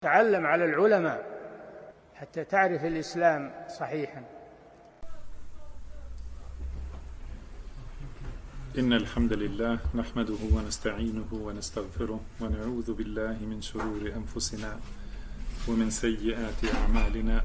تعلم على العلماء حتى تعرف الإسلام صحيحا. إن الحمد لله نحمده ونستعينه ونستغفره ونعوذ بالله من شرور أنفسنا ومن سيئات أعمالنا.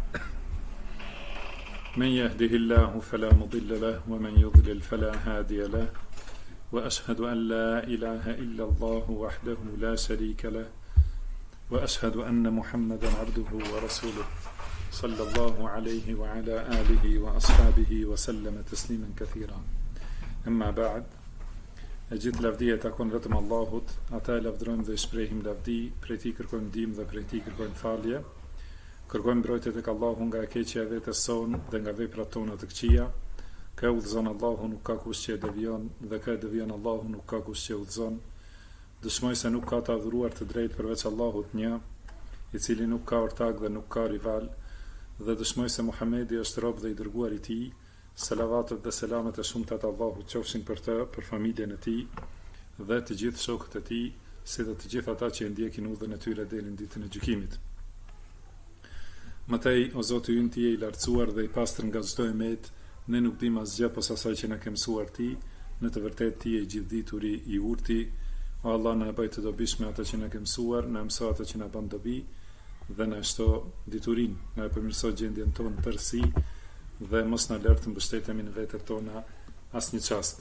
من يهده الله فلا مضل له ومن يضلل فلا هادي له، وأشهد أن لا إله إلا الله وحده لا شريك له، وأشهد أن محمدا عبده ورسوله صلى الله عليه وعلى آله وأصحابه وسلم تسليما كثيرا. Amma ba'd, e gjithë lavdia takon vetëm Allahut, ata e lavdrojmë dhe shprehim lavdi, prej tij kërkojmë ndihmë dhe prej tij kërkojmë falje. Kërkojmë mbrojtje tek Allahu nga e keqja e vetes son dhe nga veprat tona të këqija. Ka udhëzon Allahu, nuk ka kush që e devion, dhe ka devion Allahu, nuk ka kush që e udhëzon. Dëshmoj se nuk ka të adhuruar të drejtë përveç Allahut një, i cili nuk ka ortak dhe nuk ka rival, dhe dëshmoj se Muhamedi është rob dhe i dërguar i tij. Salavatet dhe selamet e shumtat Allahu qofshin për të, për familjen e tij dhe të gjithë shokët e tij, si dhe të gjithë ata që e ndjekin udhën e tyre deri në ditën e gjykimit. Mëtej, o Zoti ynë, ti je i lartësuar dhe i pastër nga çdo emet, ne nuk dim asgjë posa asaj që na ke mësuar ti, në të vërtetë ti je i gjithdituri, i urti. O Allah, na e bëj të dobishme ata që na ke mësuar, na mëso ata që na bën dobi dhe na shto diturinë, na e përmirëso gjendjen tonë tërësi dhe mos na lër të mbështetemi në vetët tona asnjë çast.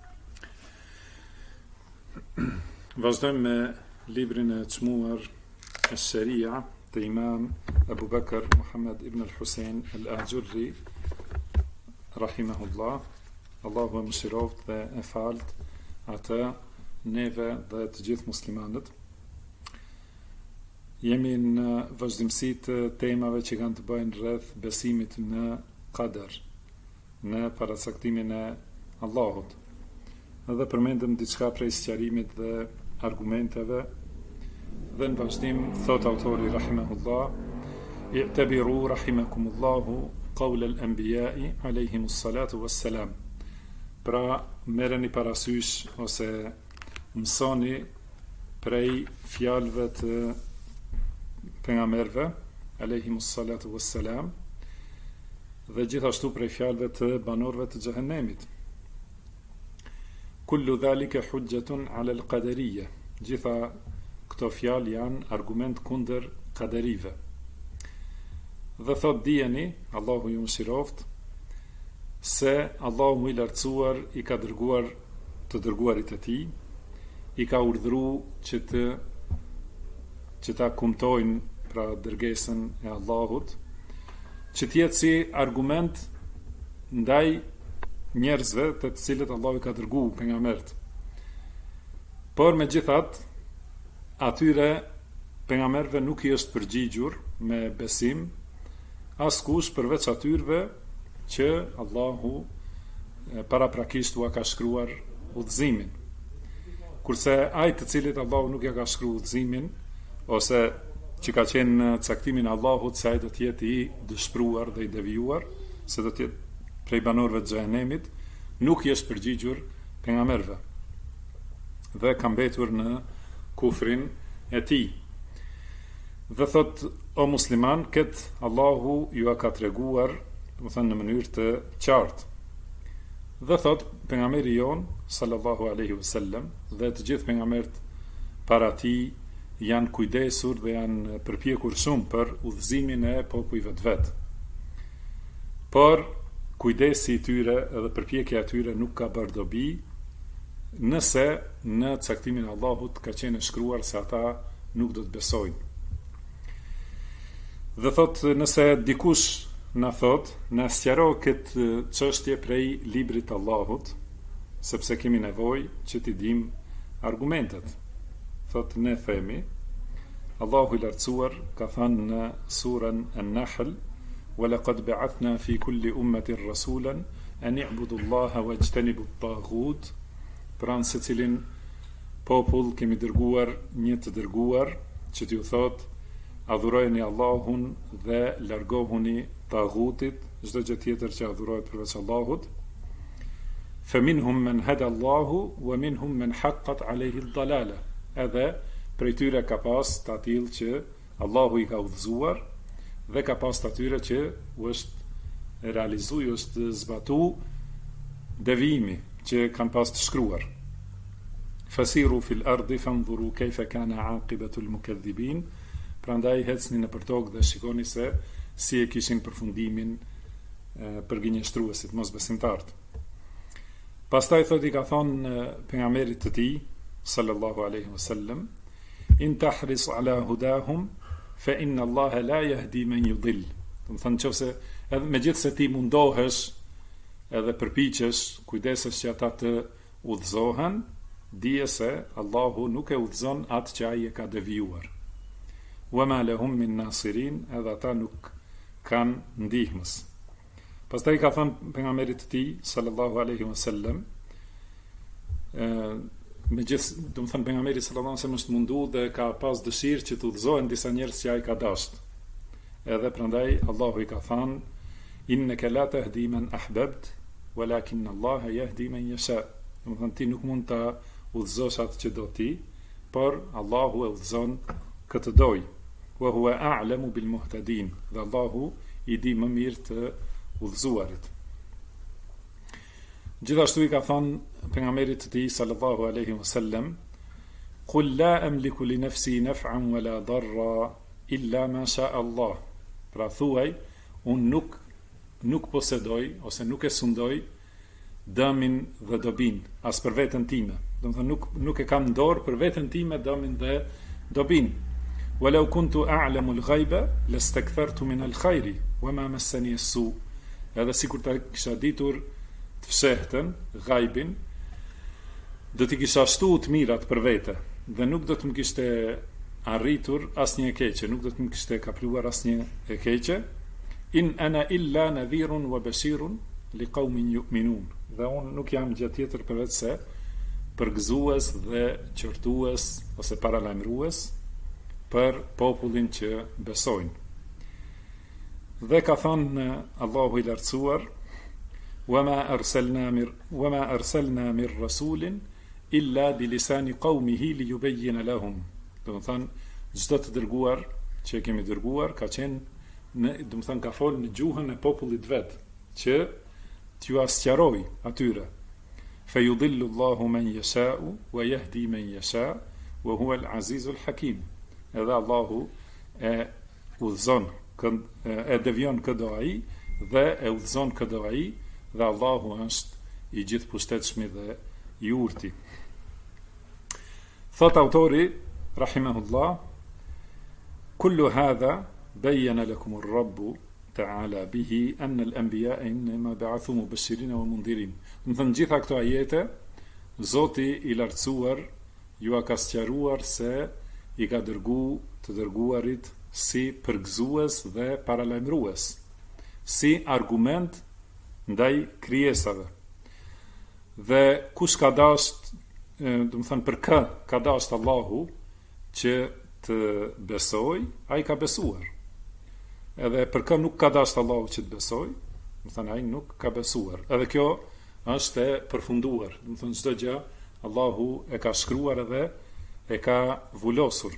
Vazhdojmë me librin e çmuar Ash-Sharia të Imam Abu Bakr Muhammad ibn al-Husayn al-Ajurri rahimahullah. Allahu e mëshiroft dhe e falt atë, neve dhe të gjithë muslimanët. Jemi në vazhdimsi të temave që kanë të bëjnë rreth besimit në qadar, në paracaktimin e Allahut. Edhe përmendëm diçka prej sqarimit dhe argumenteve, dhe në vazhdim thot autori rahimahullah: i'tabiru rahimakumullahu qawl al-anbiya'i alayhimus salatu wassalam. Pra, merreni parasysh ose mësoni prej fjalëve të pejgamberëve alayhimus salatu wassalam, dhe gjithashtu prej fjalëve të banorëve të xhehenemit. Kullu dhalika hujjatun ala al-qadariyya. Gjitha këto fjalë janë argument kundër qaderive. Dhe thot dijeni, Allahu ju mëshiroft, se Allahu i lartësuar i ka dërguar të dërguarit e tij, i ka urdhëruar që ta kumtojnë pra dërgesën e Allahut, që tjetë si argument ndaj njerëzve të cilët Allahu ka dërgu pejgamberët. Por me gjithat, atyre pejgamberëve nuk i është përgjigjur me besim askush përveç atyre që Allahu paraprakisht u ka shkruar udhëzimin. Kurse ai të cilët Allahu nuk ja ka shkruar udhëzimin, ose që ka qenë në caktimin Allahut se ai do të jetë i dëshpëruar dhe i devijuar, se do të jetë prej banorëve të xhehenemit, nuk i është përgjigjur pejgamberëve dhe ka mbetur në kufrin e tij. Dhe thot, o musliman, këtë Allahu ju ka treguar, do të thënë në mënyrë të qartë. Dhe thot, pejgamberi jon sallallahu alaihi wasallam dhe të gjithë pejgamberët para tij janë kujdesur dhe janë përpjekur shumë për udhëzimin e popujve të vet. Por kujdesi i tyre edhe përpjekja e tyre nuk ka bërë dobi, nëse në caktimin e Allahut ka qenë shkruar se ata nuk do të besojnë. Dhe thot, nëse dikush na thot, na sqaro këtë çështje prej librit të Allahut, sepse kemi nevojë që t'i dim argumentet. Thot, ne themi, Allahu i lartësuar ka thënë në surën An-Nahl: "Wa laqad ba'athna fi kulli ummatin rasulan an i'budu Allaha wajtanibu at-taghut." Pra në secilin popull kemi dërguar një të dërguar që t'ju thot: adhurojeni Allahun dhe largohuni taghutit, çdo gjë tjetër që adhurohet përveç Allahut. Faminhum man hada Allahu wa minhum man haqqat alayhi ad-dalala. Edhe prej tyre ka pas të atill që Allahu i ka udhëzuar dhe ka pas të atyre që është realizu, është zbatu devijimi që kanë pas të shkruar. Fasiru fil ardi fanzuru kayfa kana aqibatu al-mukaththibin. Prandaj ecni nëpër tokë dhe shikoni se si e kishin përfundimin përgjigjëstruesit, mosbesimtarët. Pastaj thot i ka thonë pejgamberit të tij sallallahu alaihi wasallam, in tahris ala hudahum fa inna Allaha la yahdi man yudill. Do të thonë nëse edhe megjithse ti mundohesh edhe përpiqesh, kujdesesh që ata të udhëzohen, dije se Allahu nuk e udhëzon atë që ai e ka devijuar. Wa ma lahum min nasirin, edhe ata nuk kanë ndihmës. Pastaj ka thënë pejgamberit të tij sallallahu alaihi wasallam, megjithëse do të thënë pejgamberi sallallahu alaihi wasallam është mundu dhe ka pas dëshirë që të udhëzohen disa njerëz që ai ka dashur. Edhe prandaj Allahu i ka thënë, innaka la tahdi man ahbabt walakin Allah yahdi man yasha. Do të thënë ti nuk mund ta udhëzosh atë që do ti, por Allahu e udhëzon këtë doj. Wa huwa a'lamu bil muhtadin. Dhe Allahu i di më mirë të udhëzuarit. Gjithashtu i ka thonë pejgamberit të tij sallallahu alaihi wasallam, qul la amliku li nafsi naf'an wala darra illa ma sha Allah. Pra thuaj, unë nuk posedoj ose nuk e sundoj dëmin dhe dobin as për veten time. Do të thonë nuk e kam dorë për veten time dëmin dhe dobin. Walau kuntu a'lamu al-ghaiba lastakthartu min al-khairi wama massani as-su. Edhe sikur ta kisha ditur të fshehtën, ghaibin, do t'i kisha shtuar të mirat për vete dhe nuk do të më kishte arritur asnjë e keqe, nuk do të më kishte kapluar asnjë e keqe. In ana illa nadhirun wa bashirun liqaumin yu'minun. Dhe unë nuk jam gjë tjetër përveç se përgëzues dhe qortues ose paralajmërues për popullin që besojnë. Dhe ka thënë Allahu i lartësuar, wama arsalna min rasulin illa bi lisani qaumihi li yubayyana lahum. Do të thënë çdo të dërguar që e kemi dërguar ka qenë do të thënë ka folë në gjuhën e popullit vet, që t'ju asqaroj atyre. Fa yudillu Allahu man yasha'u wa yahdi man yasha' wa huwa al-azizul hakim. Edhe Allahu e udhëzon, e devion këdo ai dhe e udhëzon këdo ai, dhe Allahu është i gjithë pushtetshëm dhe i urti. Thot autori rahimahullah, kullu hadha bayyana lakum ar-rabbu ta'ala bihi anna al-anbiya'a inma ba'athu mubashirin wa mundhirin. Do të thënë gjitha këto ajete Zoti i lartësuar ju ka sqaruar se i ka dërgu të dërguarit si përgëzues dhe paralajmërues, si argument ndaj krijesave. Dhe kush ka dashur, do të thënë për kë ka dashur Allahu që të besoj, ai ka besuar. Edhe për kë nuk ka dashur Allahu që të besoj, do të thënë ai nuk ka besuar. Edhe kjo është e përfunduar. Do të thënë çdo gjë Allahu e ka shkruar edhe e ka vulosur.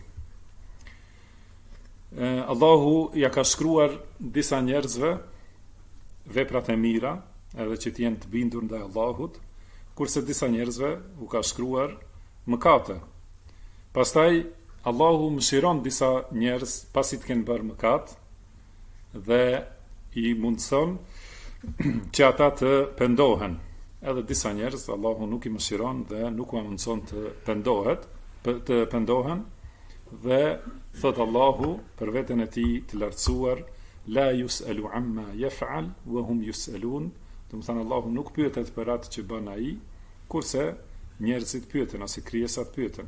Allahu ja ka shkruar disa njerëzve veprat e mira, edhe që t'jenë të bindur ndaj Allahut, kurse disa njerëzve u ka shkruar mëkate. Pastaj Allahu mëshiron disa njerëz pasi të kenë bërë mëkat dhe i mundson që ata të pendohen. Edhe disa njerëz Allahu nuk i mëshiron dhe nuk u mundson të pendohen, dhe thot Allahu për veten e tij të lartësuar, la yus'alu amma yaf'al wa hum yus'alun. Do të thënë Allahu nuk pyetet për atë që bën ai, kurse njerëzit pyeten ose krijesat pyeten.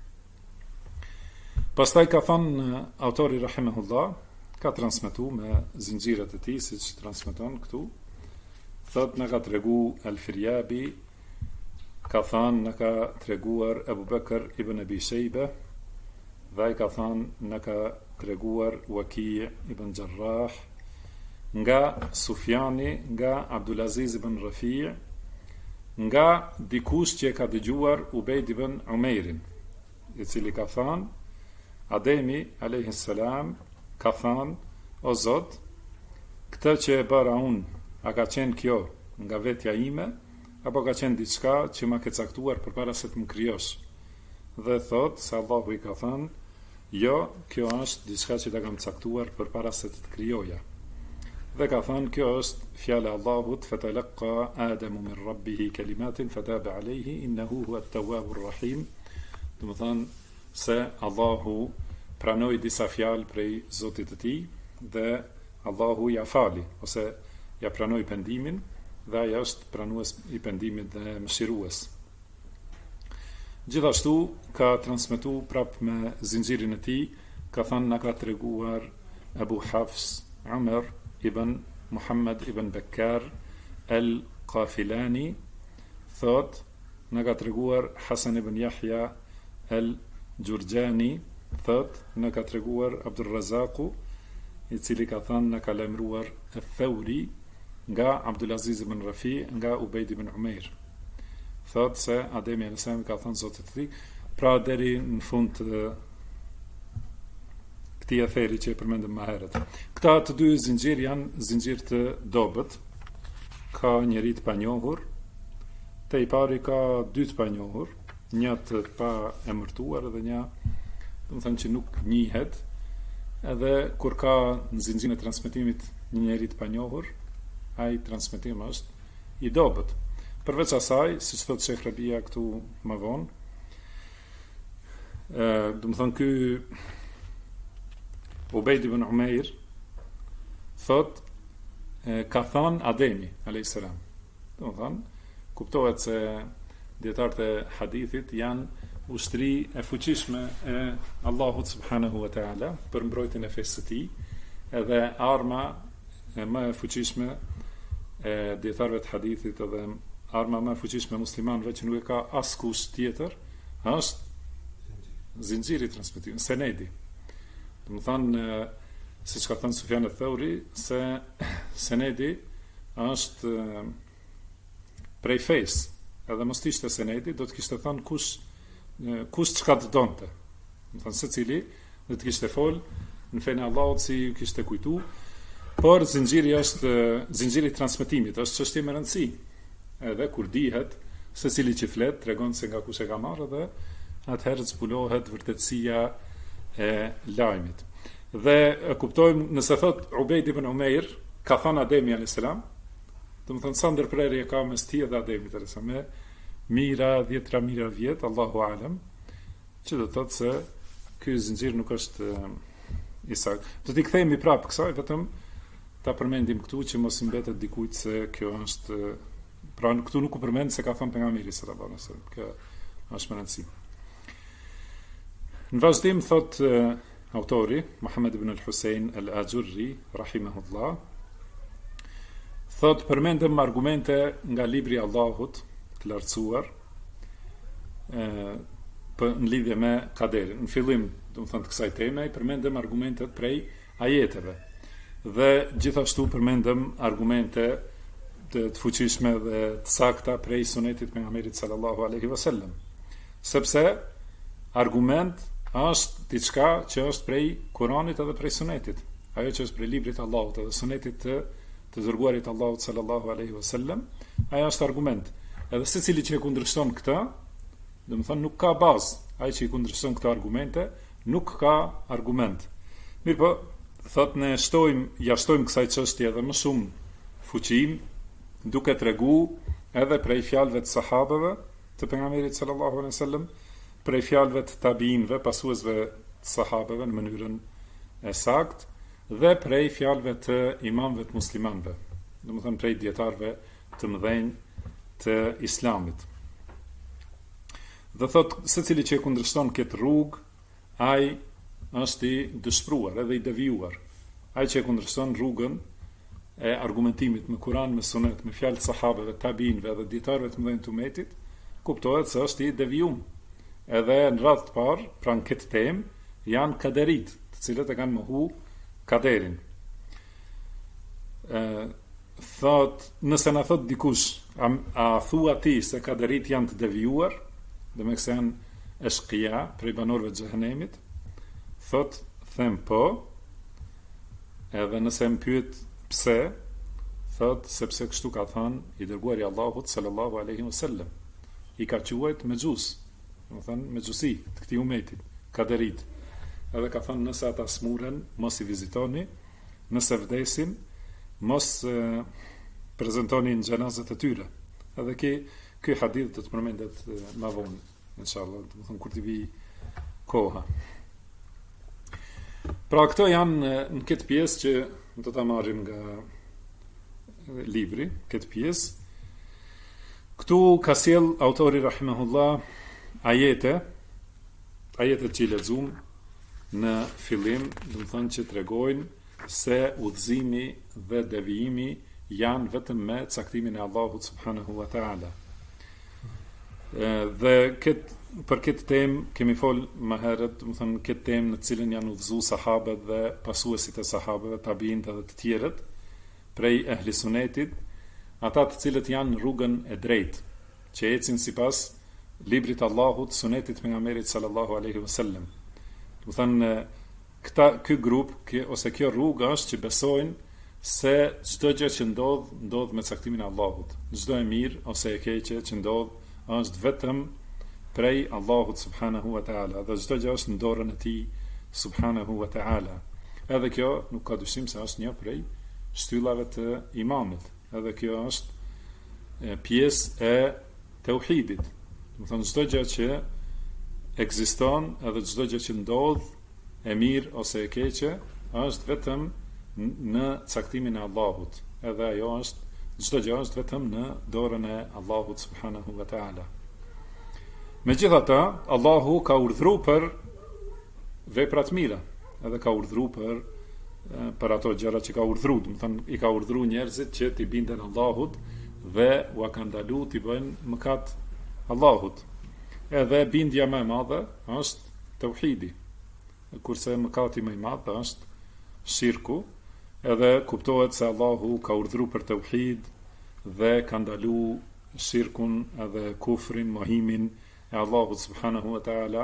Pastaj ka thënë autori rahimahullah, ka transmetuar me zinxhirat e tij siç transmeton këtu, thot na ka tregu Al-Firyabi, ka thënë na ka treguar Abu Bakr ibn Abi Shayba, dhe ai ka thënë na ka treguar Waki ibn Jarrah, nga Sufjani, nga Abdulaziz ibn Rafi', nga dikush që ka dëgjuar Ubejd ibn Umairin, i cili ka thënë Ademi alayhis salam ka thënë: o Zot, këtë që e bëra unë, a ka qenë kjo nga vetja ime, apo ka qenë diçka që ma ke caktuar përpara se të më krijosh? Dhe thot se Allahu i ka thënë: jo, kjo është diçka që ta kam caktuar përpara se të krijoja. Dhe ka thënë: kjo është fjala e Allahut: fatalaqqa Adamu min rabbihi kalimatin fataba alayhi innahu huwa at-tawwabur rahim. Do të thënë se Allahu pranoi disa fjalë prej Zotit të tij dhe Allahu ja fali ose ja pranoi pendimin dhe ai është pranues i pendimit dhe mëshirues. Gjithashtu ka transmetuar prap me zinxhirin e tij, ka thënë na ka treguar Abu Hafs Umar ibn Muhammad ibn Bakkar al-Qafilani, thot na ka treguar Hasan ibn Yahya al-Jurjani, thot na ka treguar Abdul Razaqu, i cili ka thënë na ka lajmëruar al-Thawri nga Abdulaziz ibn Rafi nga Ubayd ibn Umair. Thot se Ademi a.s. ka thënë Zotit të tij, pra deri në fund të këtij aferi që e përmendëm më herët. Këta të dy zinxhir janë zinxhir të dobët. Ka njëri të panjohur, te i pari ka dy të panjohur, një të pa emërtuar dhe një, do të thënë që nuk njihet, edhe kur ka në zinxhirin e transmetimit një njeri të panjohur, ai transmetim është i dobët. Përveç asaj, siç thot Sheikh Rabia këtu më vonë, do të thënë ky Ubayd ibn Umair thot ka thënë Ademi alayhis salam. Do të thënë kuptohet se dietarët e hadithit janë ushtri e fuqishme e Allahut subhanahu wa taala për mbrojtjen e fesë së tij, edhe arma më e fuqishme e dietarëve të hadithit edhe arma më e fuqishme e muslimanëve që nuk e ka askush tjetër është zinxhiri transmetimit, senedi. Do të thonë, siç ka thënë Sufjan al-Thawri, se senedi është prej fesë, edhe mos ishte senedi, do të kishte thënë kush çka të donte. Do të thonë secili do të kishte fol në fenë e Allahut si ju kishte kujtu, por zinxhiri është zinxhiri i transmetimit, është çështje me rëndësi. Edhe kur dihet secili që flet tregon se nga kush e ka marrë dhe atëherë zbulohet vërtetësia e lajmit. Dhe kuptojmë, nëse thot Ubayd ibn Umair ka thënë Ademi alayhis salam, do të thonë sa ndërprerje ka mes tij dhe Ademit alayhis salam, me mira, 10 mira vjet, Allahu alem, që do të thotë se ky zinxhir nuk është i saktë. Do t'i kthehemi prapë kësaj, vetëm ta përmendim këtu që mos i mbetet dikujt se kjo është, pra këtu nuk u përmend se ka thënë pejgamberi sallallahu alaihi wasallam, kjo është më rëndësi. Në vazhdim thot autori Muhammad ibn al-Husayn al-Ajurri rahimahullah, thot përmendëm argumente nga libri i Allahut të lartësuar në lidhje me kaderin. Në fillim, do të thënë, të kësaj teme përmendëm argumentet prej ajeteve dhe gjithashtu përmendëm argumente të fuqishme dhe të sakta prej sunetit pejgamberit sallallahu alaihi wasallam. Sepse argument është diçka që është prej Kuranit edhe prej sunetit. Ajo që është prej librit të Allahut edhe sunetit të dërguarit Allahut sallallahu alaihi wasallam, ajo është argument. Edhe secili që e kundërshton këtë, do të thonë nuk ka bazë. Ai që i kundërshton këto argumente nuk ka argument. Mirpo, thotë ne jashtojmë kësaj çështje edhe më shumë fuqim, duke tregu edhe prej fjalëve të sahabeve të pejgamberit sallallahu alaihi wasallam, prej fjalëve të tabiinëve, pasuesve të sahabeve në mënyrën e saktë, dhe prej fjalëve të imamëve të muslimanëve, domethënë prej dietarëve të mëdhenj të islamit. Dhe thot, secili që e kundërshton këtë rrugë, ai është i dëshpëruar edhe i devijuar. Ai që e kundërshton rrugën e argumentimit me Kur'an, me Sunet, me fjalë të sahabeve, tabiinëve dhe dietarëve të mëdhenj të umetit, kuptohet se është i devijum. Edhe në radhë të parë, pra në këtë temë, janë kaderit, të cilët e kanë mohu kaderin. Thot, nëse na thot dikush, a thua ti se kaderit janë të devijuar, dhe me këse janë eshkia prej banorëve të xhehenemit, thot, them po, edhe nëse më pyet pse, thot, sepse kështu ka thënë i dërguari i Allahut sallallahu alaihi wasallam. I ka quajt mexhus, do të thënë mexhusi të këtij umetit, kaderit. Edhe ka thënë nëse ata smuren, mos i vizitoni, nëse vdesin, mos prezentoni në xhenazet e tyre. Edhe ky hadith do të përmendet më vonë, inshallah, do të thënë kur të vi koha. Pra këto janë në këtë pjesë që do ta marrim nga libri, këtë pjesë. Këtu ka sjell autori rahimahullah ajete që i lexuam në fillim, do të thonë që tregojnë se udhëzimi dhe devijimi janë vetëm me caktimin e Allahut subhanahu wa taala. Dhe për këtë temë kemi fol më herët, do të thonë këtë temë në cilën janë udhëzuar sahabët dhe pasuesit e sahabëve, tabiinët dhe të tjerët prej ehli sunetit, ata të cilët janë në rrugën e drejtë, që ecin sipas librit të Allahut, sunetit pejgamberit sallallahu alaihi wasallam. Do të thonë ky grup, ose kjo rrugë është që besojnë se çdo gjë që ndodh me caktimin e Allahut. Çdo e mirë ose e keqe që ndodh është vetëm prej Allahut subhanahu wa taala, dhe çdo gjë është në dorën e tij subhanahu wa taala. Edhe kjo nuk ka dyshim se është një prej shtyllave të imanit. Edhe kjo është pjesë e tauhidit. Do të thonë çdo gjë që ekziston, edhe çdo gjë që ndodh e mirë ose e keqe, është vetëm në caktimin e Allahut. Edhe ajo është çdo gjë është vetëm në dorën e Allahut subhanahu wa taala. Megjithatë, Allahu ka urdhëruar për vepra të mira, edhe ka urdhëruar për ato gjëra që ka urdhëruar, do të thonë i ka urdhëruar njerëzit që t'i binden Allahut dhe u ka ndaluar t'i bëjnë mëkat Allahut. Edhe bindja më e madhe është tauhidi, kurse mëkati më i madh është shirku. Edhe kuptohet se Allahu ka urdhëruar për tauhid dhe ka ndaluar shirkun edhe kufrin, mohimin e Allahut subhanahu wa taala.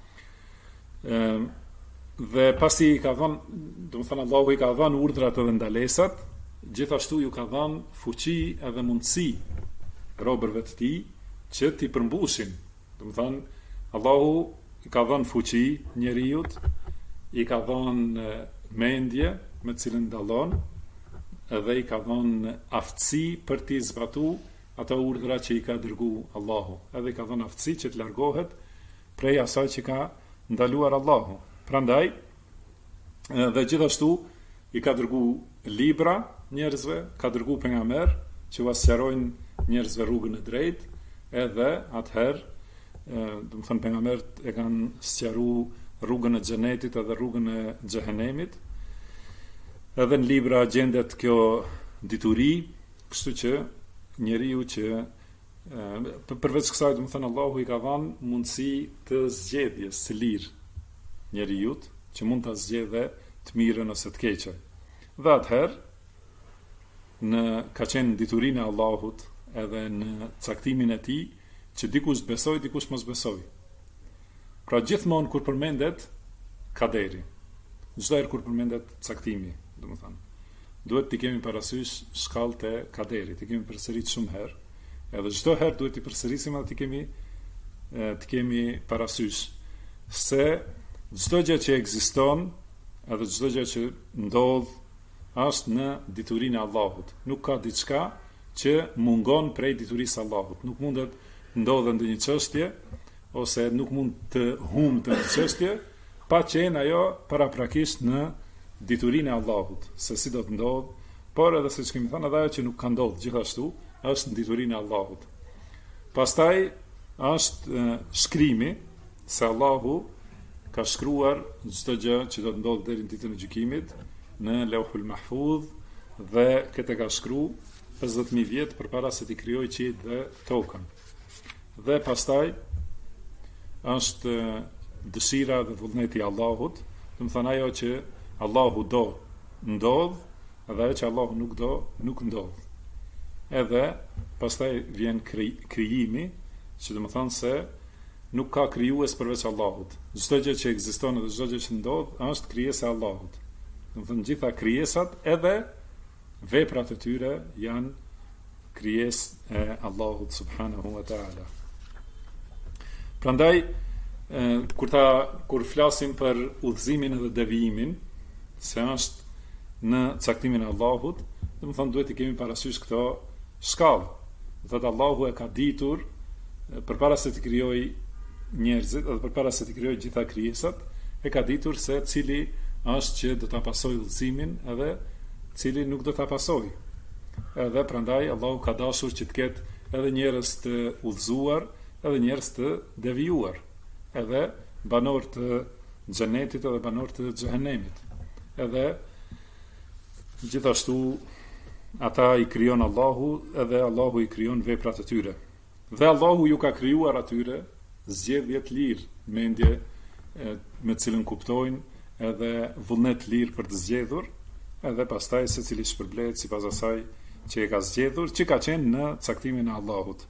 Dhe pasi i ka dhënë, do të thënë Allahu i ka dhënë urdhrat edhe ndalesat, gjithashtu ju ka dhënë fuqi edhe mundësi robërve të tij që t'i përmbushin. Do të thënë Allahu i ka dhënë fuqi njerëzit, i ka dhënë mendje me cilën dallon, edhe i ka dhënë aftësi për t'i zbatuar ato urdhra që i ka dërguar Allahu. Edhe i ka dhënë aftësi që të largohet prej asaj që ka ndaluar Allahu. Prandaj, dhe gjithashtu i ka dërguar libra njerëzve, ka dërguar pejgamber që u sqarojnë njerëzve rrugën e drejtë, edhe atëherë, do të thënë pejgamberët e kanë sqaruar rrugën e xhenetit edhe rrugën e xhehenemit. Edhe në libra gjendet kjo dituri, kështu që njeriu që përveç kësaj, do të thënë Allahu i ka dhënë mundësi të zgjedhjes së lirë njeriut, që mund ta zgjedhë të mirën ose të keqen. Dhe atëherë ka qenë diturinë e Allahut edhe në caktimin e tij që dikush besoj, dikush mos besoj. Pra gjithmonë kur përmendet kaderi, çdo herë kur përmendet caktimi, domethënë, duhet t'i kemi parasysh shkallët e kaderit, t'i kemi përsëritur shumë herë, edhe çdo herë duhet t'i përsërisim atë t'i kemi parasysh se çdo gjë që ekziston, edhe çdo gjë që ndodh është në diturinë e Allahut. Nuk ka diçka që mungon prej diturisë së Allahut. Nuk mundet ndodhe ndonjë çështje ose nuk mund të humbë një çështje pa qenë ajo paraprakisht në diturinë e Allahut, se si do të ndodh, por edhe siç kemi thënë, edhe ajo që nuk ka ndodhur gjithashtu është në diturinë e Allahut. Pastaj është shkrimi se Allahu ka shkruar çdo gjë që do të ndodhë deri në ditën e gjykimit në Lauhul Mahfuz, dhe këtë ka shkruar 50.000 vjet përpara se t'i krijojë qiellin dhe tokën. Dhe pastaj është dëshira dhe vullneti i Allahut, do të thënë ajo që Allahu do ndodh, edhe ajo që Allahu nuk do nuk ndodh. Edhe pastaj vjen krijimi, që do të thonë se nuk ka krijues përveç Allahut. Çdo gjë që ekziston dhe çdo gjë që ndodh është krijesa e Allahut. Do të thënë gjitha krijesat edhe veprat e tyre janë krijesë e Allahut subhanahu wa taala. Prandaj kur flasim për udhëzimin dhe devijimin, se është në caktimin e Allahut, do të thonë duhet të kemi parasysh këto shkallë. Do thotë Allahu e ka ditur përpara se të krijojë njerëzit, edhe përpara se të krijojë gjitha krijesat, e ka ditur se cili është që do ta pasojë udhëzimin edhe cili nuk do ta pasojë. Edhe prandaj Allahu ka dashur që të ketë edhe njerëz të udhëzuar, edhe njerëz të devijuar, edhe banor të xhenetit edhe banor të xhehenemit. Edhe gjithashtu ata i krijon Allahu, edhe Allahu i krijon veprat e tyre. Dhe Allahu ju ka krijuar atyre zgjedhje të lirë, mendje me cilën kuptojnë, edhe vullnet lirë për të zgjedhur, edhe pastaj secili shpërblehet sipas asaj që e ka zgjedhur, që ka qenë në caktimin e Allahut.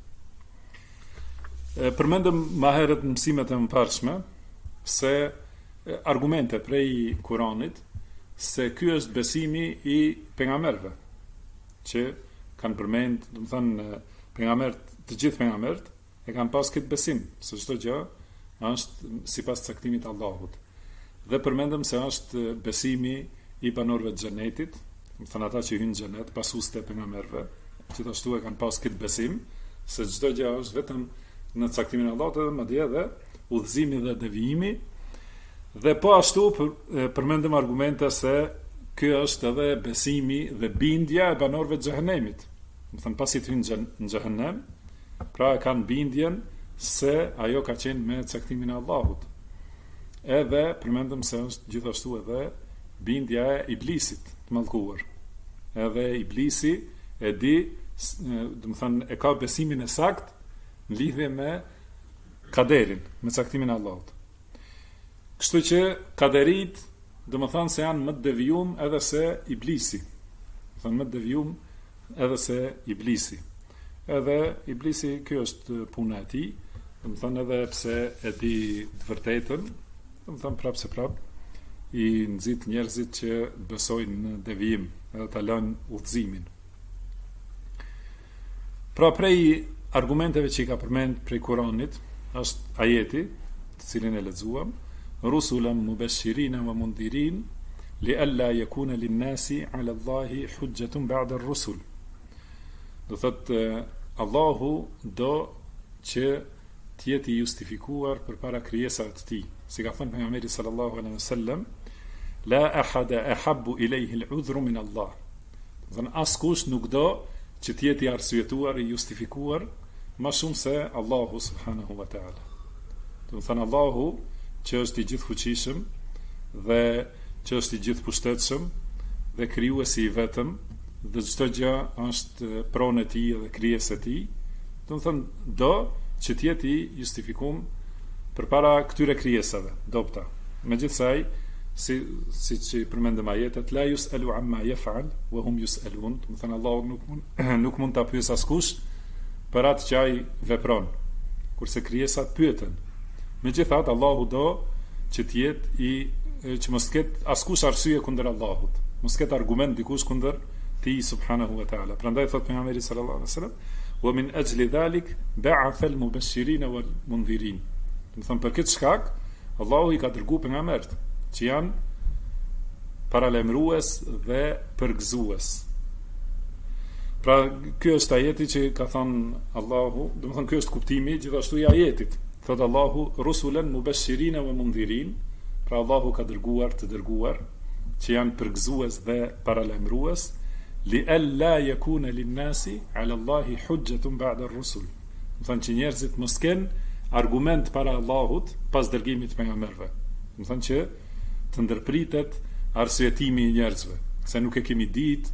Përmendëm më herët në mësimet e mëparshme se argumente prej Kuranit se ky është besimi i pejgamberëve, që kanë përmend, do të thënë pejgamberët, të gjithë pejgamberët e kanë pas këtë besim, se çdo gjë është sipas caktimit të Allahut. Dhe përmendëm se është besimi i banorëve të xhenetit, do të thënë ata që hyjnë në xhenet, pasuestë e pejgamberëve, gjithashtu e kanë pas këtë besim se çdo gjë është vetëm në caktimin e Allahut, edhe madje edhe udhëzimi dhe devijimi. Dhe po ashtu përmendëm argumente se ky është edhe besimi dhe bindja e banorëve të xhehenemit. Do të thënë pasi të hyjnë në xhehenem, pra e kanë bindjen se ajo ka qenë me caktimin e Allahut. Edhe përmendëm se është gjithashtu edhe bindja e iblisit të mallkuar. Edhe iblisi e di, do të thënë e ka besimin e saktë në lidhje me kaderin, me caktimin e Allahut. Kështu që kaderit, do të thënë se janë më të devijum edhe se iblisi. Do të thënë më të devijum edhe se iblisi. Edhe iblisi, kjo është puna e tij, do të thënë edhe pse e di të vërtetën, do të thënë prapë se prapë i nxit njerëzit që besojnë në devijim, edhe ta lënë udhëzimin. Pra prej argumenteve që i ka përmend prej Kuranit është ajeti, të cilin e lexuam, rusulan mubashirin wa mundhirin li alla yakuna lin-nasi 'ala Allahi hujjatun ba'da ar-rusul. Do thotë Allahu do që të jetë i justifikuar përpara krijesave të tij. Si ka thënë pejgamberi sallallahu alaihi wasallam, la ahada ahabbu ilayhi al-'udhru min Allah. Do thonë askush nuk do që të jetë i arsyetuar, i justifikuar më shumë se Allahu subhanahu wa taala. Do thënë Allahu që është i gjithë fuqishëm dhe që është i gjithë pushtetshëm dhe krijuesi i vetëm, dhe çdo gjë është pronë e tij dhe krijesë e tij, do të thënë do që të jetë i justifikuar përpara këtyre krijesave, dobta. Megjithëse siç përmendëm ajetet, la yusalu amma yaf'al wa hum yusalun, do të thënë Allahu nuk mund ta pyesë askush për atë që ai vepron, kurse krijesat pyeten. Megjithatë Allahu do që të jetë që mos ketë askush arsye kundër Allahut, mos ketë argument dikush kundër tij subhanahu wa taala. Prandaj thot pejgamberi sallallahu alaihi wasallam, wa min ajli dhalik ba'atha al-mubashirin wal mundhirin. Do të thonë për këtë shkak Allahu i ka dërguar pejgamberët që janë paralajmërues dhe përgëzues. Pra ky është ajeti që ka thënë Allahu, do të thonë ky është kuptimi gjithashtu i ajetit. Thot Allahu rusulan mubashirin wa mundhirin, pra Allahu ka dërguar të dërguar që janë përgëzues dhe paralajmërues, li alla yakuna lin-nasi 'ala Allahi hujjatun ba'da ar-rusul. Do thonë që njerëzit mos kenë argument para Allahut pas dërgimit të pejgamberëve. Do thonë që të ndërpritet arsyetimi i njerëzve, se nuk e kemi ditë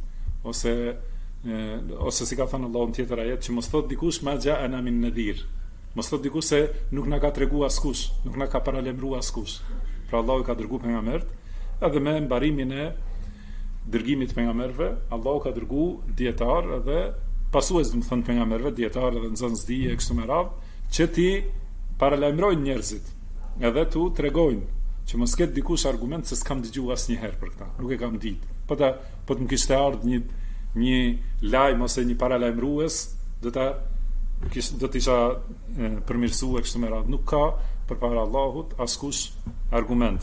ose si ka thënë Allahu në tjetër ajet, që mos thot dikush ma ja'ana min nadhir. Mos thot dikush se nuk na ka treguar askush, nuk na ka paralajmëruar askush. Pra Allahu ka dërguar pejgamberët, edhe me mbarimin e dërgimit të pejgamberëve, Allahu ka dërguar dietar dhe pasues, do të thonë pejgamberëve, dietar dhe nxënës dije kështu me radhë, që ti paralajmërojnë njerëzit, edhe tu tregojnë që mos ketë dikush argument se s'kam dëgjuar asnjëherë për këtë, nuk e kam ditë. Po të më kishte ardhur një lajm ose një paralajmërues, do të isha përmirësuar kështu me radhë. Nuk ka përpara Allahut askush argument.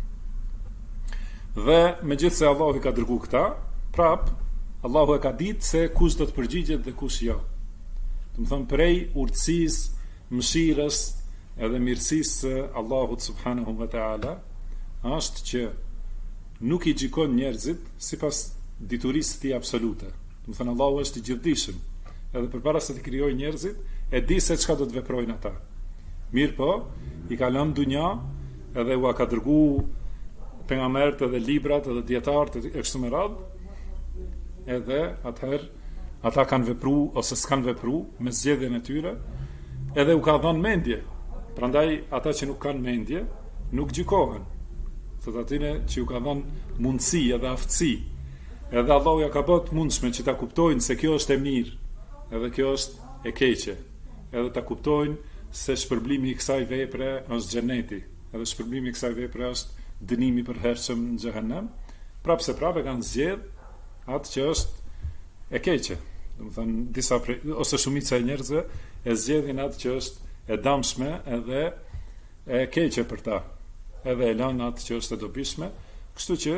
Dhe megjithse Allahu i ka dërguar këta, prap Allahu e ka ditë se kush do të përgjigjet dhe kush jo. Do të thonë prej urtësisë, mëshirës edhe mirësisë Allahut subhanahu wa taala është që nuk i gjikon njerëzit sipas diturisë të tij absolute. Do të thonë Allahu është i gjithdijshëm, edhe përpara se të krijojë njerëzit, e di se çka do të veprojnë ata. Mirë po, i ka lënë dunja, edhe u ka dërguar pejgamberët edhe librat edhe dietarët e kështu me radhë, edhe atëherë ata kanë vepruar ose s'kanë vepruar me zgjedhjen e tyre, edhe u ka dhënë mendje. Prandaj ata që nuk kanë mendje nuk gjykohen. Thot atyre që u ka dhënë mundësi edhe aftësi, edhe Allahu ja ka bërë të mundshme që ta kuptojnë se kjo është e mirë, edhe kjo është e keqe, edhe ta kuptojnë se shpërblimi i kësaj vepre është xheneti, edhe shpërblimi i kësaj vepre është dënimi i përhershëm në xhehenem. Prapse prapë kanë zgjedh atë që është e keqe. Do të thënë disa ose shumica e njerëzve e zgjedhin atë që është e dëmshme edhe e keqe për ta, edhe e lën atë që është e dobishme. Kështu që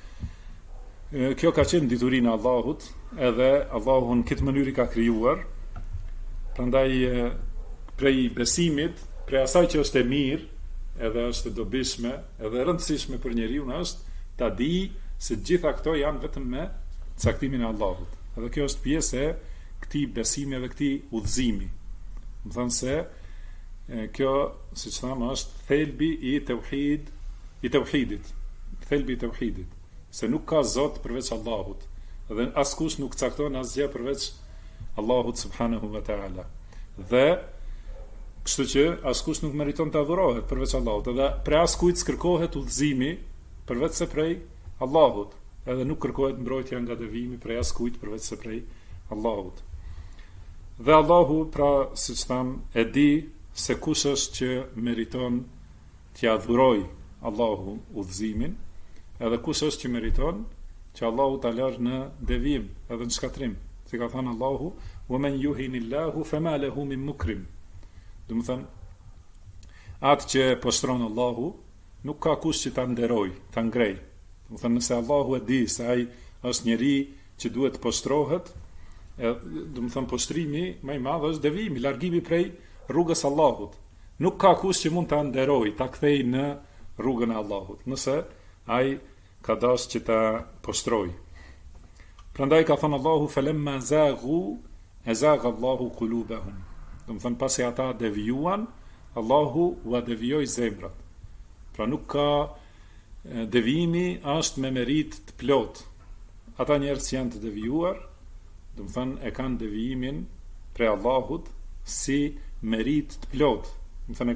kjo ka qenë diturinë e Allahut, edhe Allahu në këtë mënyrë i ka krijuar. Prandaj prej besimit, prej asaj që është e mirë, edhe është e dobishme, edhe e rëndësishme për njeriu është ta di se gjitha këto janë vetëm me caktimin e Allahut. Edhe kjo është pjesë e këtij besimi dhe këtij udhëzimi. Më thënë se kjo, siç thamë, është thelbi i tauhidit, thelbi i tauhidit, se nuk ka Zot përveç Allahut, dhe askush nuk cakton asgjë përveç Allahut subhanahu wa taala. Dhe kështu që askush nuk meriton të adhurohet përveç Allahut, edhe prej askujt s'kërkohet udhëzimi përveç se prej Allahut, edhe nuk kërkohet mbrojtja nga devijimi prej askujt përveç se prej Allahut. Dhe Allahu, pra, siç tham, e di se kush është që meriton t'ia adhuroj Allahu udhëzimin, edhe kush është që meriton që Allahu ta larë në devijim edhe në shkatrim. Si ka thënë Allahu, "Wa man yuhinillahu fama lahu min mukrim." Do të thënë, atë që poshtron Allahu, nuk ka kush që ta nderoj, ta ngrej. Do të thënë, nëse Allahu e di se ai është njeri që duhet të poshtrohet, do të thënë poshtrimi më i madh është devijimi, largimi prej rrugës së Allahut. Nuk ka kush që mund ta nderoj, ta kthej në rrugën e Allahut, nëse ai ka dashur që ta poshtroj. Prandaj ka thënë Allahu, "Falamma zaghu azagha Allahu qulubahum." Do të thënë, pasi ata devijuan, Allahu u devijoi zemrat. Pra nuk ka devijimi është me merit të plot. Ata njerëz që janë të devijuar, do të thënë, e kanë devijimin prej Allahut si merit të plot. Do të thënë,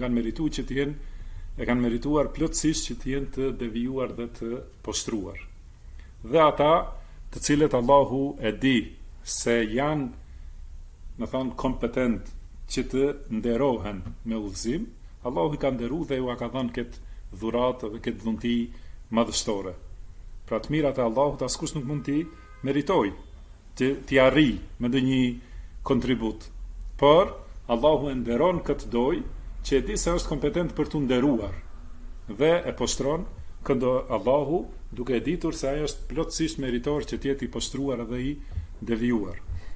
e kanë merituar plotësisht që të jenë të devijuar dhe të poshtruar. Dhe ata të cilët Allahu e di se janë, më thonë, kompetent që të nderohen me udhëzim, Allahu i ka nderuar dhe ju ka dhënë këtë dhuratë dhe këtë dhunti madhështore. Pra të mirat e Allahut askush nuk mund t'i meritoj, t'i arrijë me ndonjë kontribut. Por Allahu e nderon këtë doj që e di se është kompetent për t'u nderuar dhe e poshtron këndo Allahu, duke e ditur se ai është plotësisht meritor që t'jeti i poshtruar edhe i devijuar.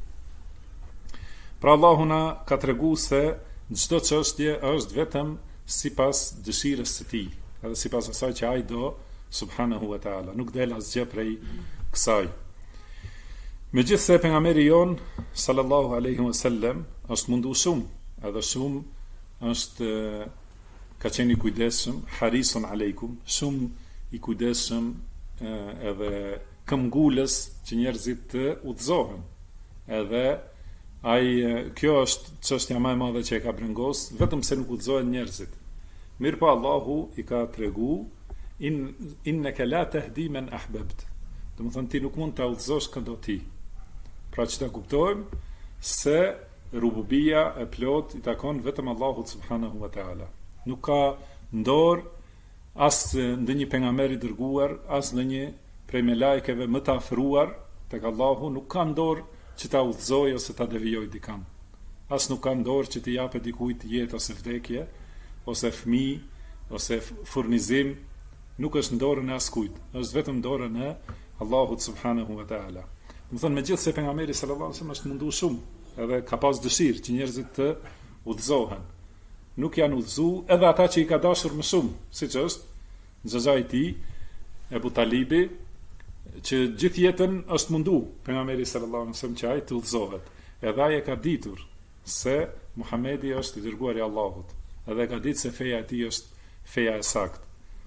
Pra Allahu na ka treguar se çdo çështje është vetëm sipas dëshirës së tij, edhe sipas asaj që ai do subhanahu wa taala, nuk del asgjë prej kësaj. Megjithse pejgamberi jon sallallahu alaihi wasallam është mundu shumë, edhe shumë është ka qenë i kujdesshëm, harisun aleikum, shumë i kujdesshëm edhe këmbgulës që njerëzit të udhëzohen. Edhe kjo është çështja më e madhe që e ka brengos, vetëm se nuk udhëzohen njerëzit. Mirë po Allahu i ka tregu innaka la tahdi man ahbabt. Do të thonë ti nuk mund ta udhëzosh këndo ti. Pra që ta kuptojmë se rububia e plot i takon vetëm Allahut subhanahu wa taala. Nuk ka ndor as ndonjë pejgamber i dërguar, as ndonjë prej melajkeve më të afruar tek Allahu nuk ka ndor që ta udhëzoj ose ta devijoj dikam. As nuk ka ndor që t'i japë dikujt jetë ose vdekje, ose fëmijë, ose furnizim, nuk është në dorën e askujt, është vetëm në dorën e Allahut subhanahu wa taala. Do të thonë megjithëse pejgamberi sallallahu alaihi wasallam është mundu shumë, edhe ka pas dëshirë që njerëzit të udhëzohen. Nuk janë udhëzu edhe ata që i ka dashur më shumë, siç është xhaxha i tij, Ebu Talibi, që gjithë jetën është mundu pejgamberi sallallahu alaihi wasallam që ai të udhëzohet. Edhe ai e ka ditur se Muhamedi është i dërguari i Allahut, edhe ka ditë se feja e tij është feja e saktë.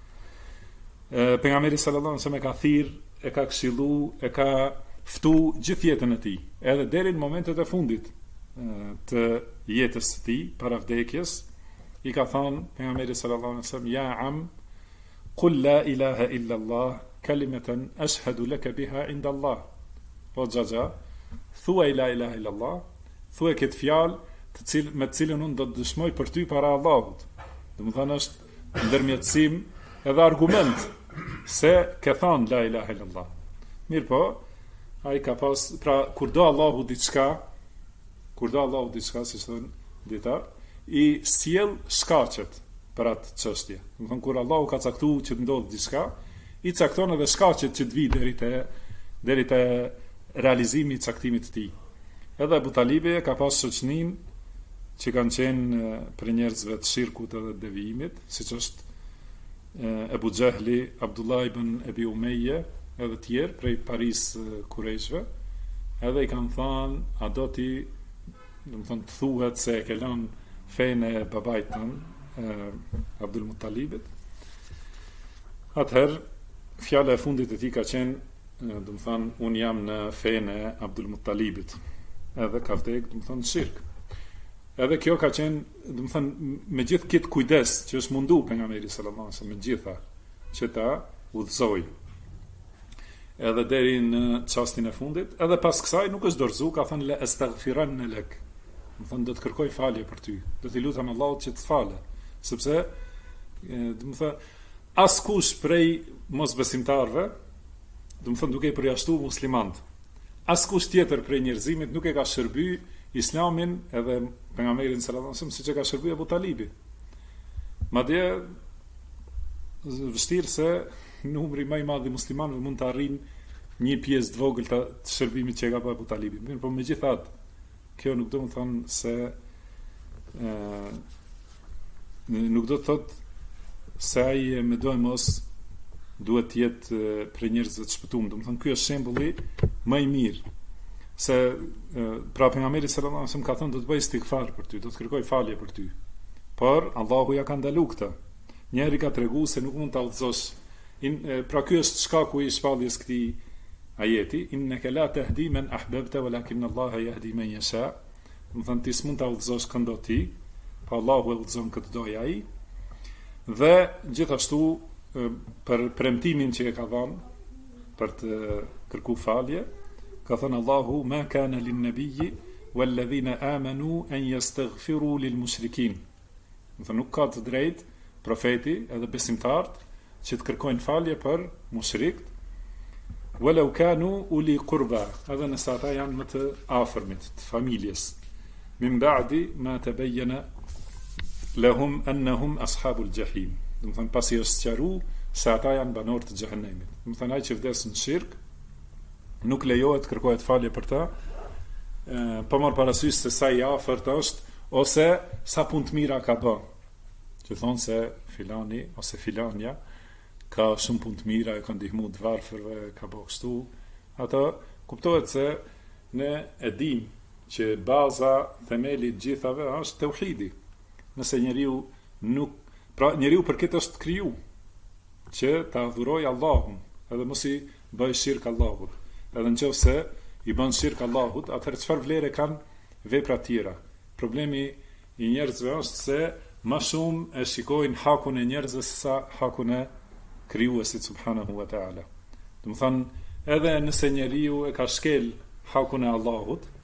Pejgamberi sallallahu alaihi wasallam e ka thirr, e ka këshillu, e ka ftu gjithë jetën e tij, edhe deri në momentet e fundit të jetës së tij, para vdekjes, i ka thënë pejgamberi sallallahu alaihi wasallam: "Ya am, qul la ilaha illa Allah, kalimatan ashhadu laka biha inda Allah." O xhaxha, thuaj la ilaha illa Allah, thuaj këtë fjalë me të cilën unë do të dëshmoj për ty para Allahut. Domethënë është ndërmjetësim edhe argument se ke thënë la ilaha illa Allah. Mirë po, ai ka pas, pra kur do Allahu diçka, si thon dietar, i sjell shkaqet për atë çështje. Do të thonë kur Allahu ka caktuar që të ndodhë diçka, i cakton edhe shkaqet që të vijë deri te realizimi i caktimit të tij. Edhe Abu Talibi ka pas shoqnin që kanë qenë për njerëzve të shirkut edhe të devijimit, siç është Ebu Xehli, Abdullah ibn Ebi Umeje, edhe tjerë prej Paris Kurejshve, edhe i kanë thënë, a do ti, do të thonë, të thuhet se e ke lënë fenë e babait tën, Abdul Muttalibit. Atëherë, fjala e fundit e tij ka qenë, do të thonë, unë jam në fenë e Abdul Muttalibit, edhe ka vdekë, do të thonë, shirk. Edhe kjo ka qenë, do të thonë, me gjithë këtë kujdes që është mundu pejgamberi sallallahu alaihi wasallam, me gjitha që ta udhëzoj. Edhe deri në çastin e fundit, edhe pas kësaj nuk është dorëzu, ka thënë la astaghfiranna lak. Do të thonë do të kërkoj falje për ty, do t'i lutem Allahut që të falë, sepse do të thonë askush prej mosbesimtarëve, do të thonë duke i përjashtuar muslimanët, askush tjetër prej njerëzimit nuk e ka shërby Islamin edhe pejgamberin sallallahu alaihi wasallam siç e ka shërby Abu Talibi. Madje vështirë se numri më i madh i muslimanëve mund të arrijnë një pjesë të vogël të shërbimit që e ka bërë Abu Talibi. Mirë, por megjithatë, kjo nuk do të thonë se nuk do të thotë se ai me do e mos duhet të jetë për njerëzve të shpëtuar. Do të thonë ky është shembulli më i mirë. Se pra pejgamberi sallallahu alaihi wasallam ka thënë do të bëj istighfar për ty, do të kërkoj falje për ty. Por Allahu ja ka ndaluar këtë. Njëri ka treguar se nuk mund ta udhëzosh. Pra ky është shkaku i shpalljes këtij ajeti, innaka la tahdi man ahbabta walakin Allah yahdi man yasha. Do të thonë ti s'mund ta udhëzosh këndo ti, po Allahu e udhëzon këtë doj ai. Dhe gjithashtu për premtimin që e ka dhënë për të kërkuar falje, ka thënë Allahu ma kana lin nabiyyi wal ladhina amanu an yastaghfiru lil mushrikin. Do të nuk ka të drejtë profeti edhe besimtarët që të kërkojnë falje për mushrikët, walau kanu uli qurba, edhe nëse ata janë më të afërmit, të familjes, min ba'di ma tabayyana lahum annahum ashabul jahim. Do të thonë pasi është sqaruar se ata janë banorë të xhehenemit. Do të thonë ai që vdes në shirk nuk lejohet kërkohet falje për ta, pa marrë parasysh se sa i afërt është ose sa punë të mira ka bë. Që thonë se filani ose filanja ka shumë punë të mira, e ka ndihmuar të varfërve, ka bërë kështu. Ato kuptohet se ne e dim që baza, themeli të gjithave është tauhidi. Nëse njeriu nuk, pra njeriu për këtë është kriju, që ta adhurojë Allahun, edhe mos i bëj shirk Allahut. Edhe nëse i bën shirk Allahut, atëherë çfarë vlere kanë veprat tjera? Problemi i njerëzve është se më shumë e shikojnë hakun e njerëzve se sa hakun e krijuesit subhanahu wa taala. Do të thonë, edhe nëse njeriu e ka shkel hakun e Allahut,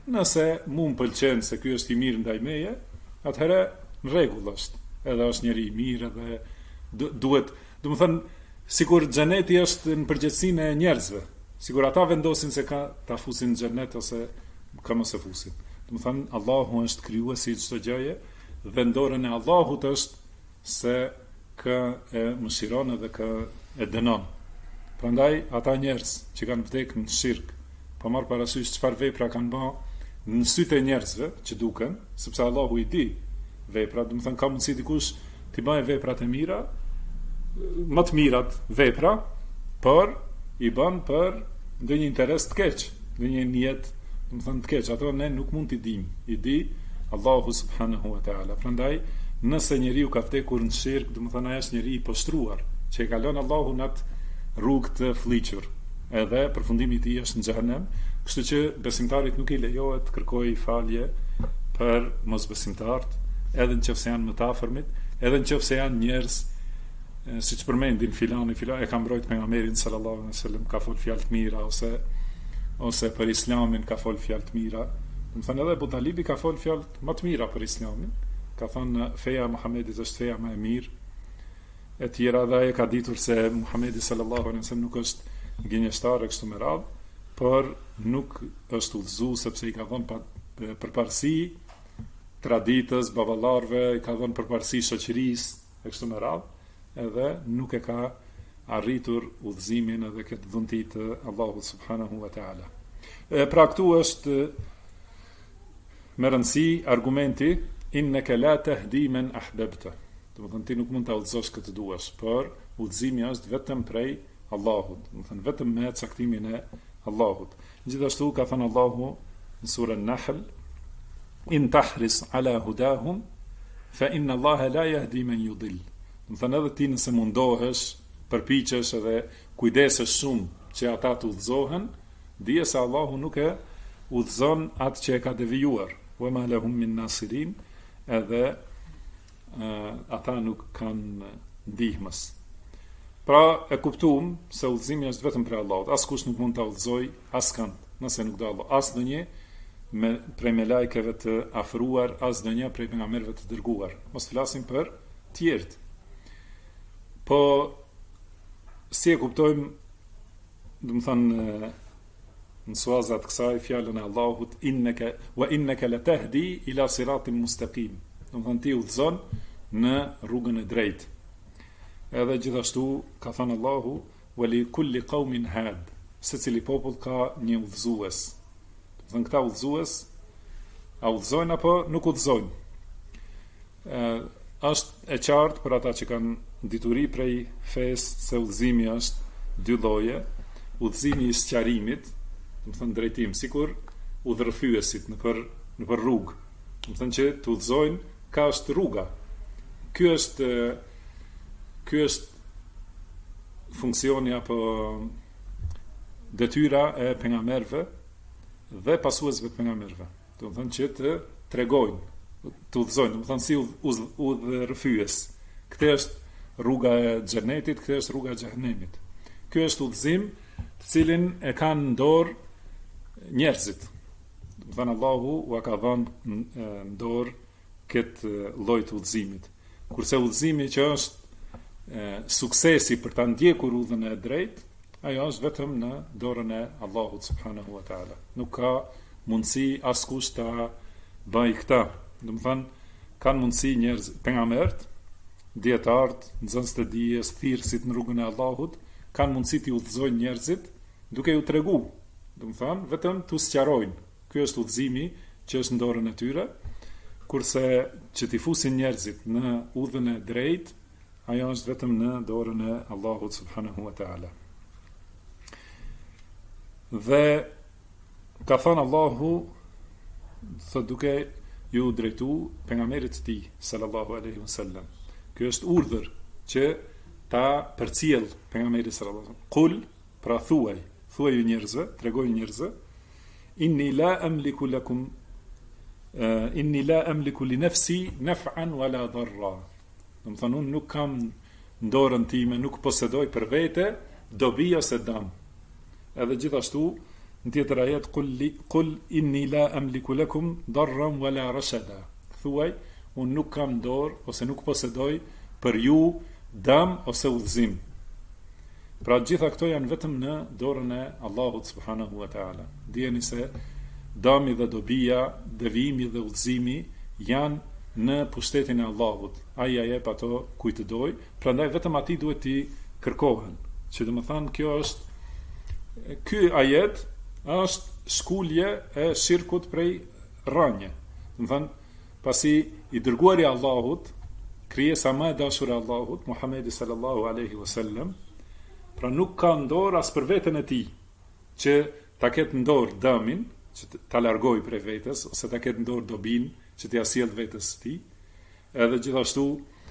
Nëse mu më pëlqen se ky është i mirë ndaj meje, atëherë në rregull është. Edhe është njeri i mirë edhe duhet, do të thënë, sikur xheneti është në përgjegjësinë e njerëzve. Sikur ata vendosin se ka ta fusin në xhenet ose ka mos e fusin. Do të thënë, Allahu është krijuesi i çdo gjëje dhe dorën e Allahut është se kë e mëshiron edhe kë e dënon. Prandaj ata njerëz që kanë vdekur në shirk, po marr parasysh çfarë vepra kanë bërë në sytë e njerëzve që duken, sepse Allahu i di veprat, do të thënë ka mundësi dikush të bëjë veprat e mira, më të mirat vepra, por i bën për ndonjë interes të keq, ndonjë niyet, do të thënë të keq, ato ne nuk mund t'i dimë. I di Allahu subhanahu wa taala. Prandaj, nëse njeriu ka vdekur në shirk, do të thënë ai është njeri i poshtruar, që e kalon Allahu në atë rrugë të fliqur, edhe përfundimi i tij është në xhehenem, kështu që besimtarit nuk i lejohet të kërkojë falje për mosbesimtarët, edhe nëse janë më të afërmit, edhe nëse janë njerëz siç përmendin filani e ka mbrojt pejgamberin sallallahu alaihi wasallam, ka fol fjalë të mira ose për islamin ka fol fjalë të mira. Do të thënë edhe Abu Talibi ka fol fjalë më të mira për islamin. Ka thënë feja e Muhamedit është feja më e mirë. E tjera dhe e ka ditur se Muhamedi sallallahu alaihi wasallam nuk është gënjeshtar e kështu me radhë, por nuk është udhëzuar sepse i ka dhënë përparësi traditës, baballarëve, i ka dhënë përparësi shoqërisë e kështu me radhë, edhe nuk e ka arritur udhëzimin edhe këtë dhunti të Allahut subhanahu wa taala. Pra këtu është me rëndësi argumenti innaka la tahdi man ahbabta. Do të thënë ti nuk mund ta udhëzosh këtë duash, por udhëzimi është vetëm prej Allahut, do të thënë vetëm me caktimin e Allahut. Gjithashtu ka thënë Allahu në surën Nahl, in tahris ala hudahum fa inna Allaha la yahdi man yudil. Do të thënë edhe ti nëse mundohesh, përpiqesh edhe kujdesesh shumë që ata të udhëzohen, dije se Allahu nuk e udhëzon atë që e ka devijuar. Wa ma lahum min nasirin, edhe ata nuk kanë ndihmës. Pra e kuptuam se udhëzimi është vetëm për Allahut. Askush nuk mund ta udhëzojë askënd, nëse nuk do Allah. Asnjë prej me lajkeve të afruar, asnjë prej pejgamberëve të dërguar. Mos flasim për tjerët. Po si e kuptojmë, do të thënë në suazat kësaj fjalën e Allahut innaka latahdi ila siratin mustaqim. Do të thënë ti udhëzon në rrugën e drejtë. Edhe gjithashtu ka thënë Allahu wali kulli qaumin had, secili popull ka një udhëzues. Do të thënë këta udhëzues a udhëzojnë apo nuk udhëzojnë. Është e qartë për ata që kanë dituri prej fesë se udhëzimi është dy lloje, udhëzimi i sqarimit, do të thënë drejtim, sikur udhërfyesit në për rrugë. Do të thënë që të udhëzojnë ka është rruga. Ky është funksioni apo detyra e pejgamberëve dhe pasuesve të pejgamberëve. Do të thënë që të tregojnë, të udhëzojnë, do të thënë si udhërfyes. Këtë është rruga e xhenetit, këtë është rruga e xhehenemit. Ky është udhëzim të cilin e kanë në dorë njerëzit. Do të thënë Allahu ua ka dhënë në dorë këtë lloj të udhëzimit. Kurse udhëzimi që është suksesi për ta ndjekur udhën e drejtë, ajo është vetëm në dorën e Allahut subhanahu wa taala. Nuk ka mundësi askush ta bëjë këtë. Do të thënë kanë mundësi njerëz, pejgamberët, dietarët, nxënësit e dijes, thirrësit në rrugën e Allahut, kanë mundësi të udhëzojnë njerëzit duke u treguar. Do të thënë vetëm t'u sqarojnë. Ky është udhëzimi që është në dorën e tyre. Kurse që t'i fusin njerëzit në udhën e drejtë, ajo është vetëm në dorën e Allahut subhanahu wa taala. Dhe ka thënë Allahu, thot duke ju drejtu pejgamberit të tij sallallahu alaihi wasallam. Ky është urdhër që ta përcjell pejgamberi sallallahu alaihi wasallam. Qul, pra thuaj ju njerëzve, tregoj njerëzve, inni la amliku li nafsi naf'an wala darra. Do të thonë unë nuk kam në dorën time, nuk posedoj për vete dobi ose dëm. Edhe gjithashtu Në tjetër ajet, Kull inni la amliku lakum darran wala rashada. Thuaj, unë nuk kam dorë ose nuk posedoj për ju dëm ose udhëzim. Pra gjitha këto janë vetëm në dorën e Allahut subhanahu wa taala. Dijeni se dëmi dhe dobia, devimi dhe udhëzimi janë në pushtetin e Allahut. Ai ja jep ato kujt të doj, prandaj vetëm atij duhet t'i kërkohen. Që do të thonë kjo është ky ajet është shkulje e shirkut prej rranje. Do të thonë pasi i dërguari i Allahut, krijesa më e dashur e Allahut, Muhamedi sallallahu alaihi wasallam, pra nuk ka në dorë as për veten e tij që ta ketë në dorë dëmin, që ta largoj prej vetes, ose ta ketë në dorë dobin, që t'ia sjell vetes së tij, edhe gjithashtu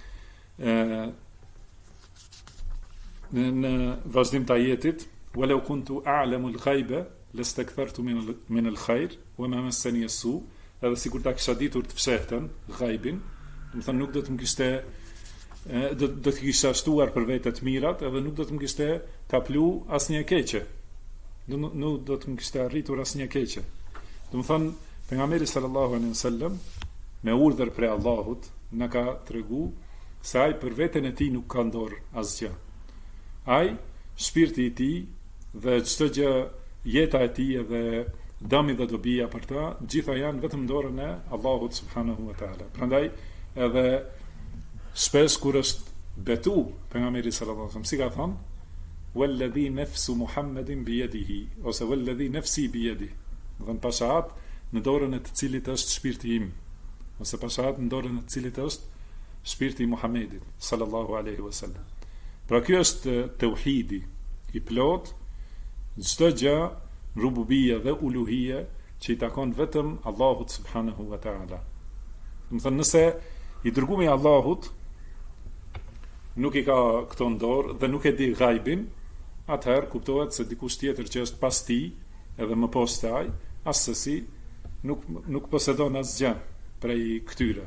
në vazhdim të ajetit, walau kuntu a'lamu al-ghaiba lastakthartu min al-khair wa ma massani as-su, edhe sikur ta kisha ditur të fshehtën, ghaibin, do të thonë nuk do të më kishte do të kisha shtuar për vete të mirat, edhe nuk do të më kishte kaplu asnjë keqe. Nuk do të më kishte arritur asnjë keqe. Do të thonë pejgamberi sallallahu alaihi wasallam me urdhër prej Allahut na ka tregu se ai për veten e tij nuk ka dorë asgjë. Ai, shpirti i tij dhe çdo gjë, jeta e tij dhe dëmi dhe dobia për ta, gjitha janë vetëm dorën e Allahut subhanahu wa taala. Prandaj edhe shpesh kur është betu pejgamberi sallallahu alaihi wasallam, si ka thënë, walladhi nafsu Muhammedin biyadihi, ose walladhi nafsi biyadihi. Do të thonë pashahat në dorën e të cilit është shpirti im, ose pashahat në dorën e të cilit është shpirti i Muhamedit sallallahu alaihi wasallam. Pra kjo është tauhidi i plot, çdo gjë, rububia dhe uluhia që i takon vetëm Allahut subhanahu wa taala. Do të thonë nëse i dërguari i Allahut nuk i ka këto në dorë dhe nuk e di ghaibin, atëherë kuptohet se dikush tjetër që është pas tij, edhe më poshtë ai, asesi nuk posedon asgjë prej këtyre.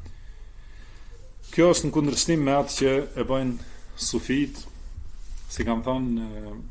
Kjo është në kundërshtim me atë që e bëjnë sufit, si kam thënë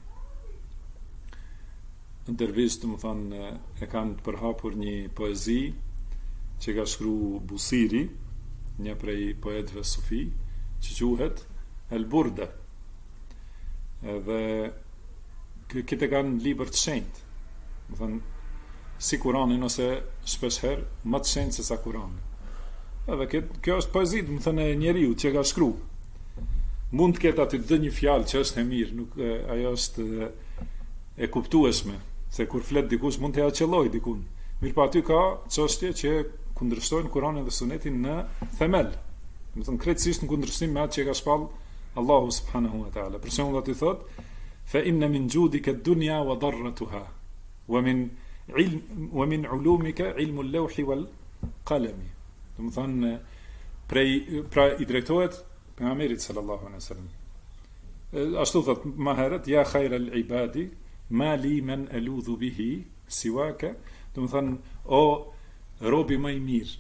ndërvisht, do të thonë e kanë përhapur një poezi që ka shkruar Busiri, një prej poetëve sufi, që quhet El Burda. Edhe këtë kanë libër të shenjtë, do të thonë si Kuranin ose shpeshherë më të shenjtë se sa Kurani. Edhe kjo është poezi, do të thonë e njeriu që ka shkruar. Mund të ketë aty një fjalë që është e mirë, nuk ajo është e kuptueshme, se kur flet dikush mund të ja qelloj dikun. Mirë, pa aty ka çështje që kundërshtojnë Kuranin dhe Sunetin në themel. Do të thonë krejtësisht në kundërshtim me atë që ka shpall Allahu subhanahu wa taala. Për shembull aty thot: "Fa inna min judika ad-dunya wa darratuha, wa min ulumika ilmu al-lawhi wal qalami." Do të thonë pra i drejtohet pejgamberit sallallahu alaihi wasallam. Ashtu thot më herët: "Ya khayra al-ibadi ma li man aludhu bihi siwaka." Do të thonë o robi më i mirë,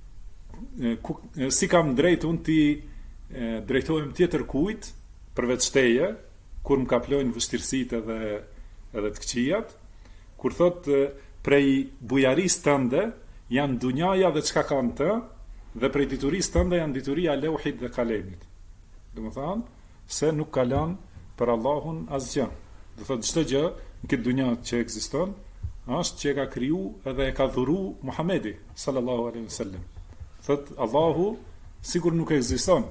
si kam drejt unë ti drejtohem tjetër kujt përveç teje, kur më kaplojnë vështirësitë edhe të këqijat, kur thot prej bujarisë tënde janë dunjaja dhe çka kanë të, dhe prej diturisë tënde janë dituria e leuhit dhe kalemit. Do të thonë se nuk ka lënë për Allahun asgjë. Do thot çdo gjë në këtë dunjë që ekziston është që e ka kriju edhe e ka dhuru Muhamedi sallallahu alaihi wasallam. Thot Allahu sigur nuk ekziston.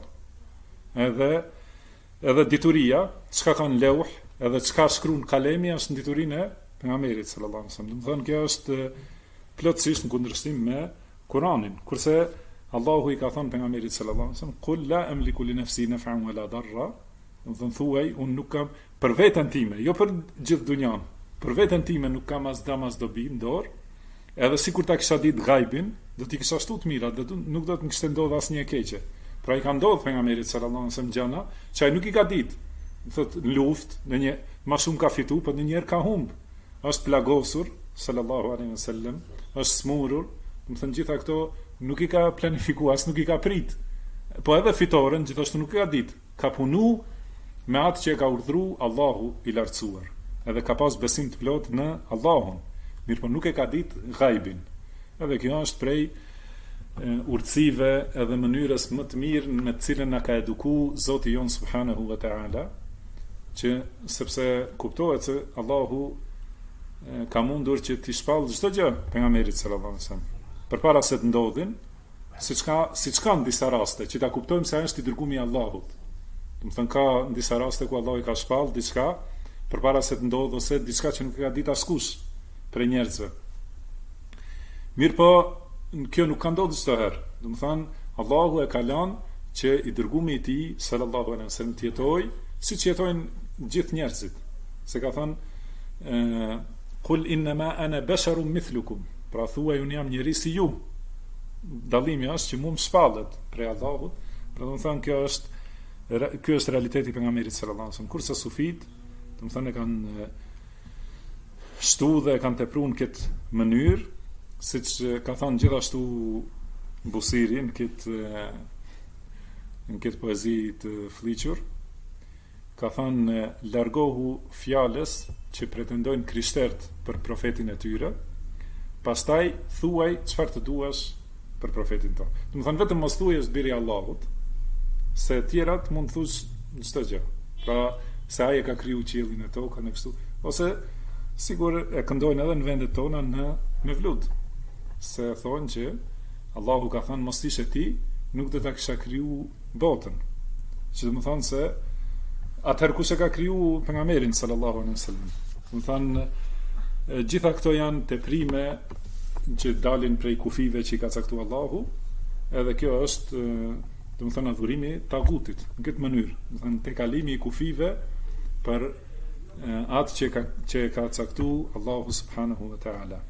Edhe dituria, çka kanë leuh, edhe çka shkruan kalemi është në diturinë e pejgamberit sallallahu alaihi wasallam. Do të thonë kjo është plotësisht në kundërshtim me Kur'anin. Kurse Allahu i ka thënë pejgamberit sallallahu alaihi wasallam: "Qul la amliku li nafsi naf'an wala darra." Do të thonë thuaj, unë nuk kam për veten time, jo për gjithë dunjan. Për veten time nuk kam as dëm as dobi në dorë, edhe sikur ta kisha ditë ghaibin, do t'i kisha shtuar të mirat, nuk do të më kishte ndodhur asnjë keqe. Pra i ka ndodhur pejgamberit sallallahu alaihi wasallam gjëna që ai nuk i ka ditë. Thotë në luftë, më shumë ka fitu, por ndonjëherë ka humb. Është plagosur sallallahu alaihi wasallam, është smurur, do të thonë gjitha këto nuk i ka planifikuar, as nuk i ka prit. Po edhe fitoren gjithashtu nuk i ka ditë. Ka punu me atë që e ka urdhëruar Allahu i lartësuar. edhe ka pas besim të plot në Allahun, mirë po nuk e ka ditë ghaibin. Edhe kjo është prej urtësive edhe mënyrës më të mirë me të cilën na ka eduku Zoti jon subhanahu wa taala, që sepse kuptohet se Allahu ka mundur që t'i shpall çdo gjë pejgamberit sallallahu alaihi wasallam përpara se të ndodhin, siç ka në disa raste që ta kuptojmë se ai është i dërguari i Allahut. Do të thënë ka në disa raste ku Allahu i ka shpall diçka përpara se të ndodhë, ose diçka që nuk e ka ditë askush prej njerëzve. Mirëpo kjo nuk ka ndodhur çdo herë. Do të thënë Allahu e ka lënë që i dërguari i tij sallallahu alaihi wasallam të jetojë siç jetojnë gjithë njerëzit. Se ka thënë Qul innama ana basharun mithlukum, pra thuaj unë jam njeri si ju. Dallimi është që mu më shpallet prej Allahut, pra do të thënë ky është realiteti pejgamberit sallallahu alaihi wasallam. Kurse sufit, do të thënë kanë shtu dhe kanë tepruar në këtë mënyrë, siç ka thënë gjithashtu Busiri në këtë poezi të fliqur, ka thënë largohu fjalës që pretendojnë krishterët për profetin e tyre, pastaj thuaj çfarë të duash për profetin tonë. Do të thënë vetëm mos thuaj është biri i Allahut, se tjerat mund të thush çdo gjë. Pra se ai e ka kriju qiellin e tokën e kështu, ose sigur e këndojnë edhe në vendet tona në Mevlud, se thonë që Allahu ka thënë mos ishe ti, nuk do ta kisha kriju botën. Që do të thonë se atëherë kush e ka kriju pejgamberin sallallahu alaihi wasallam. Do të thonë gjitha këto janë teprime që dalin prej kufive që i ka caktuar Allahu, edhe kjo është do të thonë adhurimi tagutit në këtë mënyrë, do të thonë tekalimi i kufive për atë që ka caktuar Allahu subhanahu wa taala.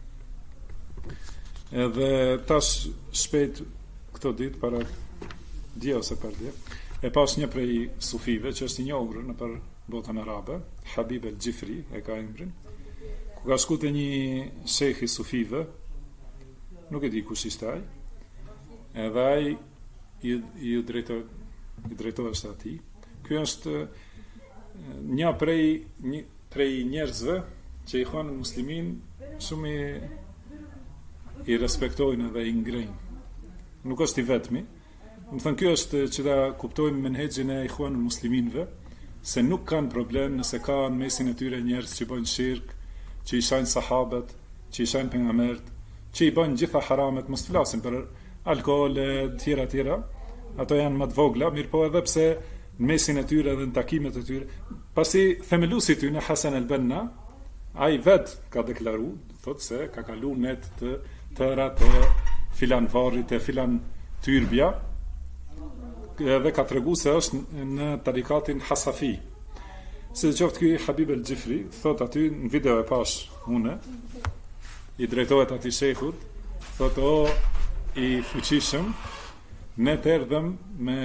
Edhe tash shpejt këto ditë para dje ose për dje e pas një prej sufive që është i njohur në për botën arabe, Habib el-Gjifri e ka emrin, ku ka shku te një shejh i sufive, nuk e di kush ishte ai, edhe ai i drejtohej atij. Ky është një prej njerëzve që i thonë muslimin shumë i respektojnë edhe i ngrejnë. Nuk është i vetmi. Më thënë kjo është që ta kuptojmë menhexhin e ikhwanul musliminëve, se nuk kanë problem nëse ka në mesin e tyre njerëz që bëjnë shirk, që i shajnë sahabët, që i shajnë pejgamberët, që i bëjnë gjitha haramet, mos flasim për alkool e tjera, ato janë më të vogla, mirë po edhe pse në mesin e tyre dhe në takimet e tyre. Pasi themeluesi i tyre Hasan al-Banna, ai vet ka deklaruar, thotë se ka kaluar net të tëra të filan varrit e filan tyrbja, dhe ka tregu se është në tarikatin Hasafi. Se qoftë ky Habib el-Gjifri, thot aty në video e pash une, i drejtohet atij shejhut, thot o i fuqishëm, ne të erdhëm me,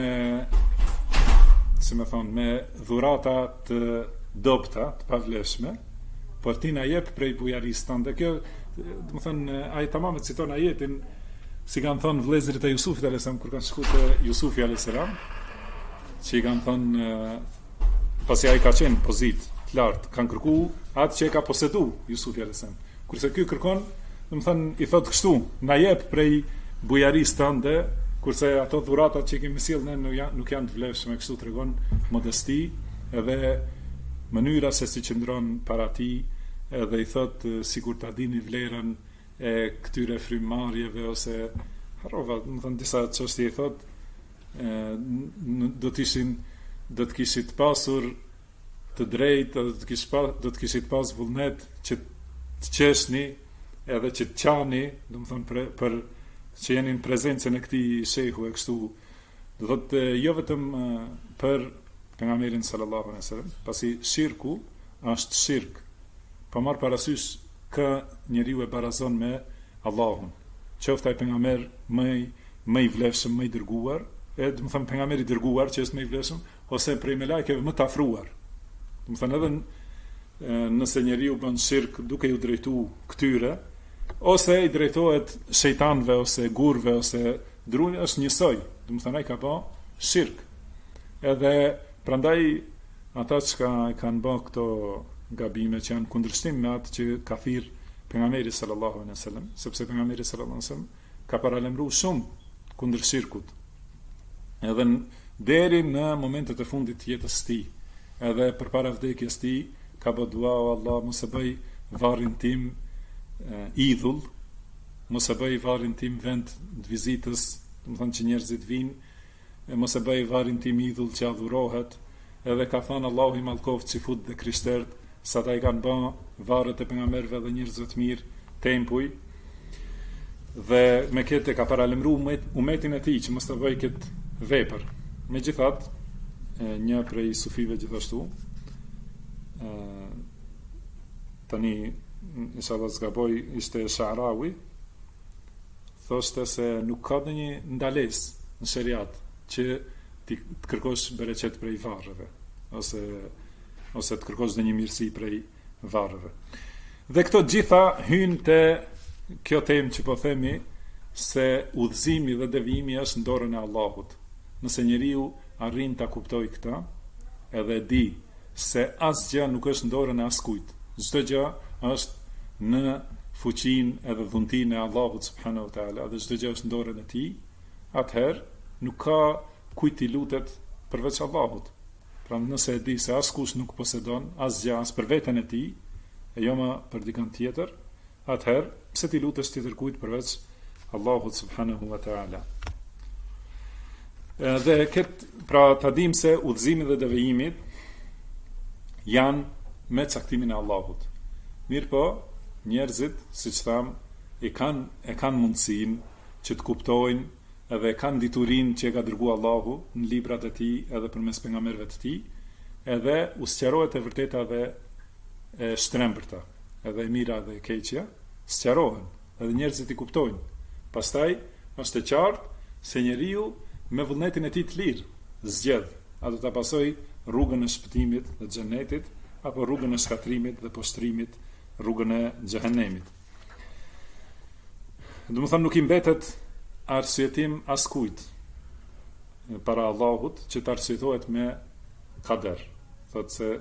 si me thonë, me dhurata të dobta, të pavlefshme, por ti na jep prej bujarisë tënde. Kjo, do të thonë, ai tamam e citon ajetin, si kanë thonë vëllezërit e Jusufit a.s. kur kanë shkuar te Jusufi a.s. që i kanë thonë pasi ai ka qenë pozit të lartë, kanë kërku atë që e ka posedu Jusufi a.s. Kurse ky kërkon, do të thonë i thotë kështu, na jep prej bujarisë tënde, kurse ato dhuratat që kemi sjellë ne nuk janë të vlefshme, kështu tregon modesti edhe mënyra se si qëndron para tij, edhe i thotë sikur ta dini vlerën e këtyre frymëmarrjeve ose harrova, do të thënë disa çështje i thotë do të kishit pasur të drejtë, do të kishit pas vullnet që të qeshni edhe që të qani, do të thonë për që jeni në prezencën e këtij shehu e kështu, do thotë jo vetëm për pejgamberin sallallahu alaihi wasallam, pasi shirku është shirk, pa marr parasysh kë njeriu e barazon me Allahun. Qoftë ai pejgamber më i vlefshëm, më i dërguar, do të them pejgamberi i dërguar që është më i vlefshëm, ose prej me lajkeve më të afruar. Do të them edhe nëse njeriu bën shirk duke u drejtuar këtyre, ose i drejtohet shejtanëve ose gurve ose drunjë, është njësoj. Do të them ai ka bë shirk. Edhe prandaj ata që kanë bë këto gabime që janë kundërshtim me atë që ka thirr pejgamberi sallallahu alaihi wasallam, sepse pejgamberi sallallahu alaihi wasallam ka paralajmëruar shumë kundër shirkut. Edhe deri në momentet e fundit të jetës së tij, edhe përpara vdekjes së tij, ka bë dua, o Allah, mos e bëj varrin tim idhull, mos e bëj varrin tim vend të vizitës, do të thonë që njerëzit vinë, mos e bëj varrin tim idhull që adhurohet. Edhe ka thënë Allahu i mallkoft si fut dhe krishterët, sa ta i kanë bën varret e pejgamberëve dhe njerëzve të mirë tempuj, dhe me këtë ka paralajmëruar umetin e tij që mos të bëj këtë vepër. Megjithatë, një prej sufive gjithashtu, tani inshallah zgaboj, ishte Sha'rawi, thoshte se nuk ka ndonjë ndalesë në shariat që ti të kërkosh bereqet prej varreve, ose të kërkosh ndonjë mirësi prej varreve. Dhe këto gjitha hynë te kjo temë që po themi se udhëzimi dhe devijimi është në dorën e Allahut. Nëse njeriu arrin ta kuptoj këtë, edhe di se asgjë nuk është në dorën e askujt. Çdo gjë është në fuqinë edhe dhuntinë e Allahut subhanahu wa taala, dhe çdo gjë është në dorën e tij, atëherë nuk ka kujt i lutet përveç Allahut. Pra nëse e di se askush nuk posedon asgjë as për veten e tij, e jo më për dikën tjetër, atëherë pse ti lutesh tjetër kujt përveç Allahut subhanahu wa taala. Dhe pra ta dim se udhëzimi dhe devijimi janë me caktimin e Allahut. Mirë po, njerëzit, siç tham, e kanë mundësinë që të kuptojnë, edhe kanë diturinë që e ka dërguar Allahu në librat e tij edhe përmes pejgamberëve të tij, edhe u sqarohet e vërteta dhe e shtrembërta, edhe e mira dhe e keqja, sqarohen, edhe njerëzit i kuptojnë. Pastaj është e qartë se njeriu me vullnetin e tij të lirë zgjedh, a do ta pasoj rrugën e shpëtimit dhe xhenetit, apo rrugën e shkatrimit dhe poshtrimit, rrugën e xhehenemit. Domethënë nuk i mbetet arsyetim askujt para Allahut që të arsyetohet me kader. Thotë se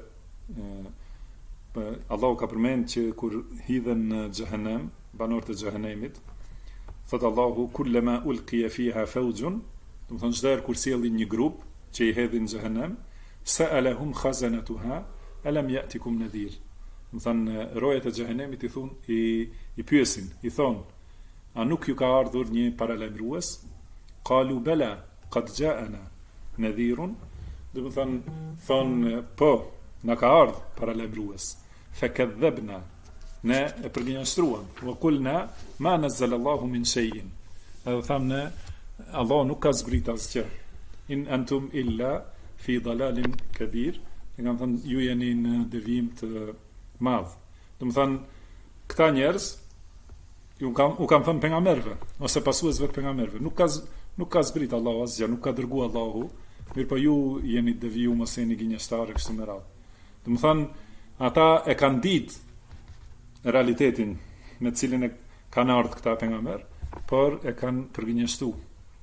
Allahu ka përmend që kur hidhen në xhehenem, banorët e xhehenemit, thotë Allahu kullama ulqiya fiha fawjun, do të thonë çdo herë kur sjellin një grup që i hedhin në xhehenem, sa'alahum khazanatuha alam ya'tikum nadhir. Do të thonë rojet e xhehenemit i pyesin, i thonë, a nuk ju ka ardhur një paralajmërues? Qalu bala qad ja'ana nadhirun. Do të thonë po, na ka ardhur paralajmërues. Fakadhabna, ne e përgjinjëstruam, wa qulna ma nazzala Allahu min shay'in. Edhe thamë ne, Allah nuk ka zbrit asgjë. In antum illa fi dalalin kabir. Ne kanë thënë ju jeni në devijim të madh. Do të thonë këta njerëz u kam thënë pejgamberëve ose pasuesve të pejgamberëve, nuk ka zbrit Allahu asgjë, nuk ka dërguar Allahu, mirë po ju jeni deviju, mos jeni gënjeshtarë kështu me radhë. Do të thonë ata e kanë ditë realitetin me të cilin e kanë ardhur këta pejgamber, por e kanë përgënjeshtuar.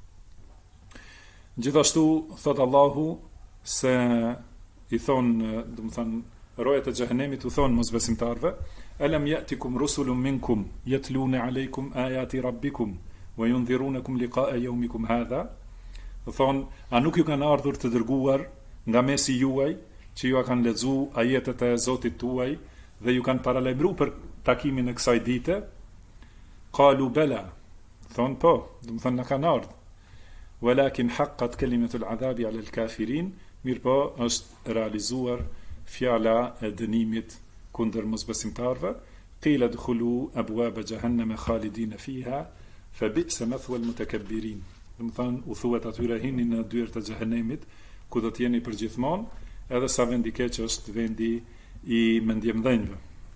Gjithashtu thot Allahu se i thonë, do të thonë rojet e xhehenemit u thonë mosbesimtarve, alam ya'tikum rusulun minkum yatluna alaykum ayati rabbikum wa yundhirunakum liqa'a yawmikum hadha. Do thonë, a nuk ju kanë ardhur të dërguar nga mesi juaj që ju kanë lexuar ajetet e Zotit tuaj dhe ju kanë paralajmëruar për takimin e kësaj dite? Qalu bala. Thonë po, do të thonë na kanë ardhur. Walakin haqqat kalimatul adhabi 'ala al-kafirin, mirë po është realizuar fjala e dënimit kundër mosbesimtarve. Qila dkhulu abwaba jahannama khalidin fiha fa bi'sa mathwa al-mutakabbirin. Do të thonë u thuhet atyre hini në dyert e xhehenemit ku do të jeni përgjithmonë, edhe sa vendi keq është vendi i mendjemdhënjve.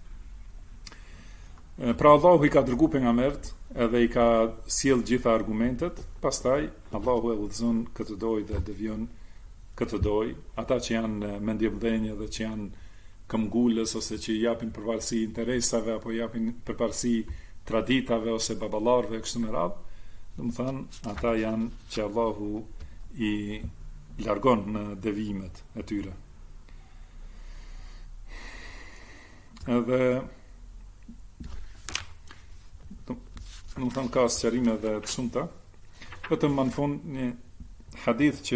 Pra Allahu i ka dërguar pejgambert edhe i ka sjell gjitha argumentet, pastaj Allahu e udhëzon këtë dojë dhe devion këtë dojë, ata që janë mendjemdhënje dhe që janë këmbgulës ose që japin përparësi interesave apo japin përparësi traditave ose baballarëve kështu me radhë, do të thonë ata janë që Allahu i largon në devijimet e tyre. edhe nuk thënë ka sqarime dhe të shumta, vetëm më në fund një hadith që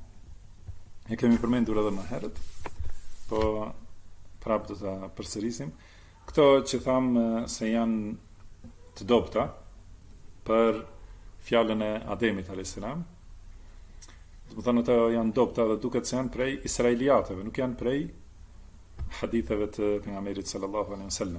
e kemi përmendur edhe më herët, po prapë do ta përsërisim. Këto që thamë se janë të dobta për fjalën e Ademit a.s. Do të thonë ato janë dobta dhe duket se janë prej israeliateve, nuk janë prej haditheve të pejgamberit sallallahu alaihi wasallam.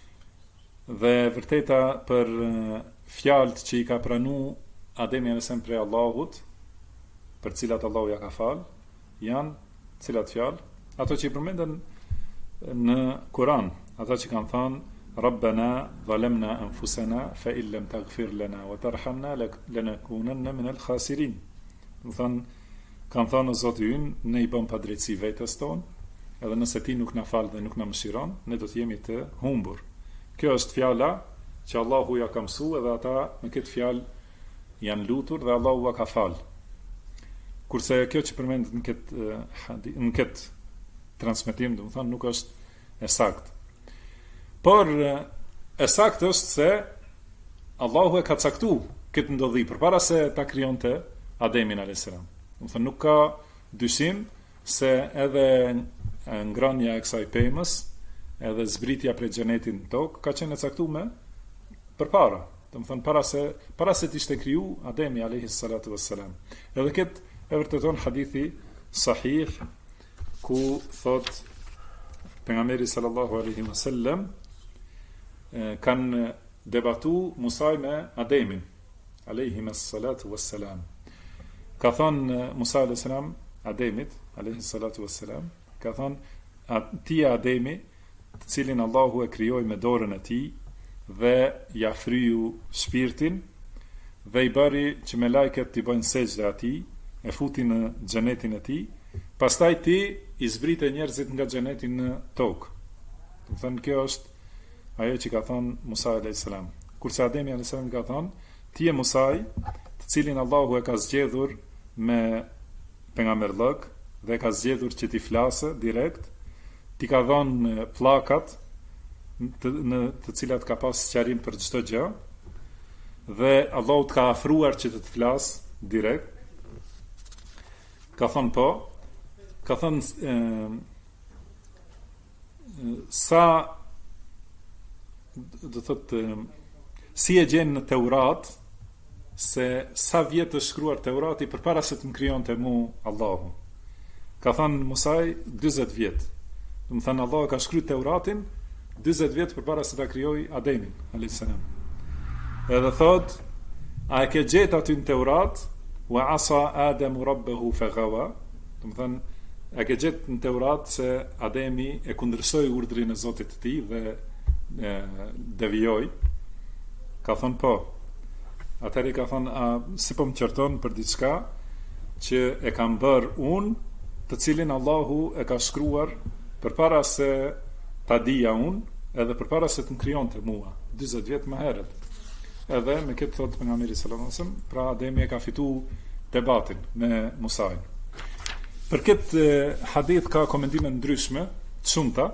Dhe vërteta për fjalët që i ka pranu Ademi a.s. prej Allahut, për cilat Allahu ja ka fal, janë cilat fjalë? Ato që i përmenden në Kur'an, ata që kanë thënë Rabbana zalamna anfusana fa in lam taghfir lana wa tarhamna lanakunanna min al-khasirin. Do thënë, kanë thënë o Zoti ynë, ne i bëm padrejtësi vetes tonë, edhe nëse ti nuk na fal dhe nuk na mëshiron, ne do të jemi të humbur. Kjo është fjala që Allahu ja ka mësuar edhe ata me këtë fjalë janë lutur dhe Allahu ja ka fal. Kurse kjo që përmendet në këtë transmetim, do të thonë, nuk është e saktë. Por e saktë është se Allahu e ka caktuar këtë ndodhi përpara se ta krijonte Ademin a.s. Do të thonë, nuk ka dyshim se edhe ngrënia e kësaj pemës, edhe zbritja prej xhenetit në tokë ka qenë e caktuar përpara. Do të thonë, para se të ishte kriju Ademi alayhi salatu wassalam. Edhe këtë e vërteton hadithi sahih ku thot pejgamberi sallallahu alaihi wasallam kanë debatu Musa me Ademin alayhi salatu wassalam. Ka thënë Musa alayhi salam Ademit alayhi salatu wassalam, ka thënë ti Ademi, të cilin Allahu e krijoi me dorën e tij dhe ja fryu shpirtin dhe i bëri që me lajket t'i bëjnë sejdë atij, e futi në xhenetin e tij, pastaj ti i zbrite njerëzit nga xheneti në tokë. Do të thënë, kjo është ajo që ka thënë Musa alayhis salam. Kurse Ademi alayhis salam ka thënë, ti je Musa, të cilin Allahu e ka zgjedhur me pejgamberllëk dhe ka zgjedhur që ti flasë direkt, ti ka dhënë pllakat në të cilat ka pas sqarim për çdo gjë, dhe Allahu të ka afruar që të flas direkt. Ka thënë po, ka thënë sa do thotë si e gjen në Teurat se sa vjet është shkruar Teurati përpara se të më krijonte mu Allahu. Ka thënë Musaj 40 vjet. Do të thënë Allahu ka shkruar Teuratin 40 vjet përpara se ta krijoi Ademin alayhis salam. Edhe thot, a e ke gjetë aty në Teurat wa asa Adamu rabbahu faghawa? Do të thënë, a ke gjetë në Teurat se Ademi e kundërsoi urdhrin e Zotit të tij dhe devijoi? Ka thënë po. Atëri ka thënë, a si po më qerton për diçka që e kam bërë unë, të cilin Allahu e ka shkruar përpara se ta dija unë, edhe përpara se të më krijonte mua 40 vjet më herët. Edhe me këtë thotë pejgamberi sallallahu alajhi wasallam, pra Ademi e ka fituar debatin me Musa'in. Për këtë hadith ka komentime ndryshme, të shumta.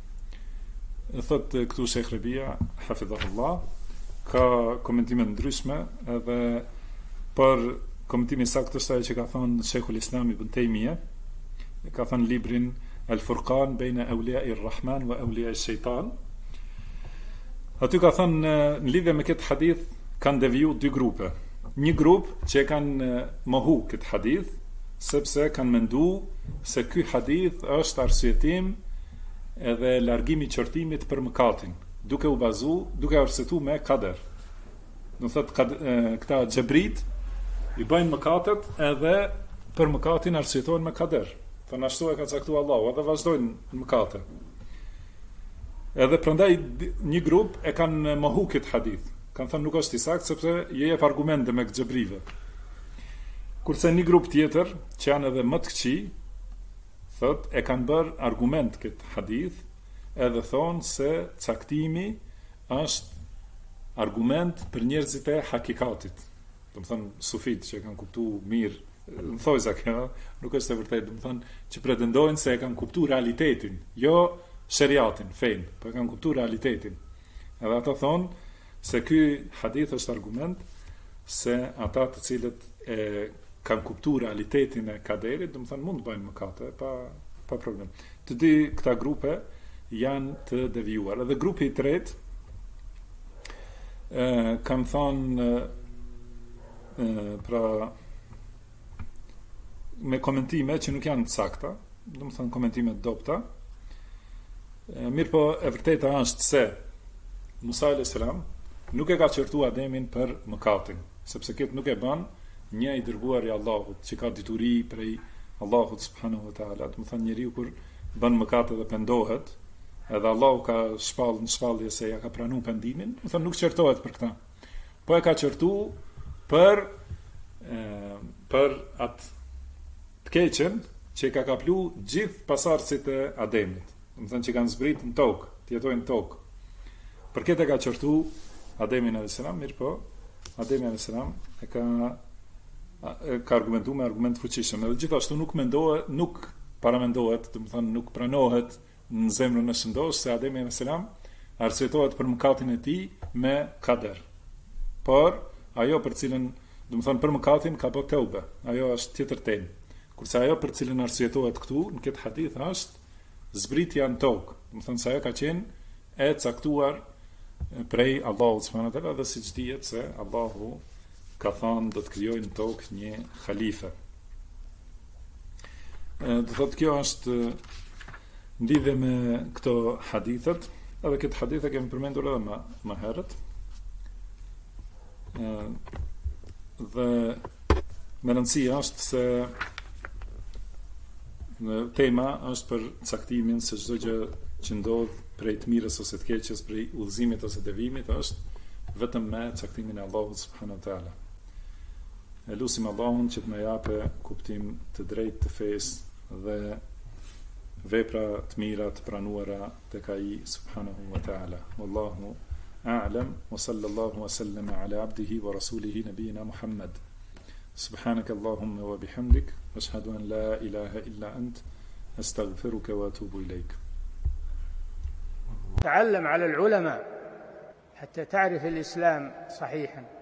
Thotë këtu Sheikh Rabia, hafidhahullah, ka komentime ndryshme, edhe për komentimi saktë është ajo që ka thënë Sheikhul Islam Ibn Taymiyah, ka thënë librin Al-Furqan bejna awliya'i r-Rahman wa awliya'i shejtan. Aty ka thënë në lidhje me këtë hadith kanë deviju dy grupe. Një grup që e kanë mohu këtë hadith, sepse kanë mendu se ky hadith është arsyetim edhe largimi i qortimit për mëkatin, duke u bazu, duke arsyetuar me kader. Do thotë këta xhebrit i bëjnë mëkatet edhe për mëkatin arsyetojnë me kader. Thonë ashtu e ka caktuar Allahu, edhe vazhdojnë në mëkate. Edhe prandaj një grup e kanë mohu këtë hadith. Kanë thënë nuk është i saktë sepse je jep argumente me xhebrive. Kurse një grup tjetër, që janë edhe më të këqij, thot e kanë bërë argument këtë hadith, edhe thonë se caktimi është argument për njerëzit e hakikatit. Do të thonë sufit që kanë kuptuar mirë, në thojza kjo, nuk është e vërtetë, do të thonë që pretendojnë se e kanë kuptuar realitetin, jo shariatin, fen, po kanë kuptuar realitetin. Edhe ata thonë se ky hadith është argument se ata të cilët e kanë kuptuar realitetin e kaderit, do të thonë mund të bëjnë mëkate pa problem. Të dy këta grupe janë të devijuar. Edhe grupi i tretë kanë thonë pra me komentime që nuk janë të sakta, do të thonë komentime të dobta. Mirë po e vërteta është se Musa alayhis salam nuk e ka qertu Ademin për mëkatin, sepse këtë nuk e bën një i dërguar i Allahut që ka dituri prej Allahut subhanahu wa taala. Do të thonë njeriu kur bën mëkat dhe pendohet, edhe Allahu ka shpallë në shpallje se ja ka pranuar pendimin, do të thonë nuk qertohet për këtë. Po e ka qertu për atë të keqen që ka kaplu gjithë pasardhësit e Ademit. Do të thonë që kanë zbritur në tokë, të jetojnë në tokë. Për këtë e ka qertu Ademin alayhis salam, mirë po, Ademi alayhis salam e ka argumentuar me argument fuqishëm. Edhe gjithashtu nuk paramendohet, do të thonë nuk pranohet në zemrën e shëndosh se Ademi alayhis salam arsyetohet për mëkatin e tij me kader. Por ajo për cilën, do të thonë për mëkatin ka bërë teube. Ajo është tjetër temë. Kurse ajo për cilën arsyetohet këtu në këtë hadith është zbritja në tokë. Do të thonë se ajo ka qenë e caktuar prej Allahut subhanahu wa taala, dhe siç dihet se Allahu ka thënë do të krijojë në tokë një halife. Do thotë kjo është lidhje me këto hadithet, edhe këtë hadith e kemi përmendur edhe më herët. Dhe me rëndësi është se tema është për caktimin se çdo gjë që ndodh prej të mirës ose të keqes, prej udhëzimit ose devimit, është vetëm me caktimin e Allahut subhanahu wa taala. E lutim Allahun që të na japë kuptim të drejtë të fesë dhe vepra të mira të pranuara tek ai subhanahu wa taala. Wallahu a'lam wa sallallahu wa sallama ala abdihi wa rasulihi nabiyina Muhammad. Subhanaka Allahumma wa bihamdik, ashhadu an la ilaha illa ant, astaghfiruka wa atubu ilayk. تعلم على العلماء حتى تعرف الإسلام صحيحا.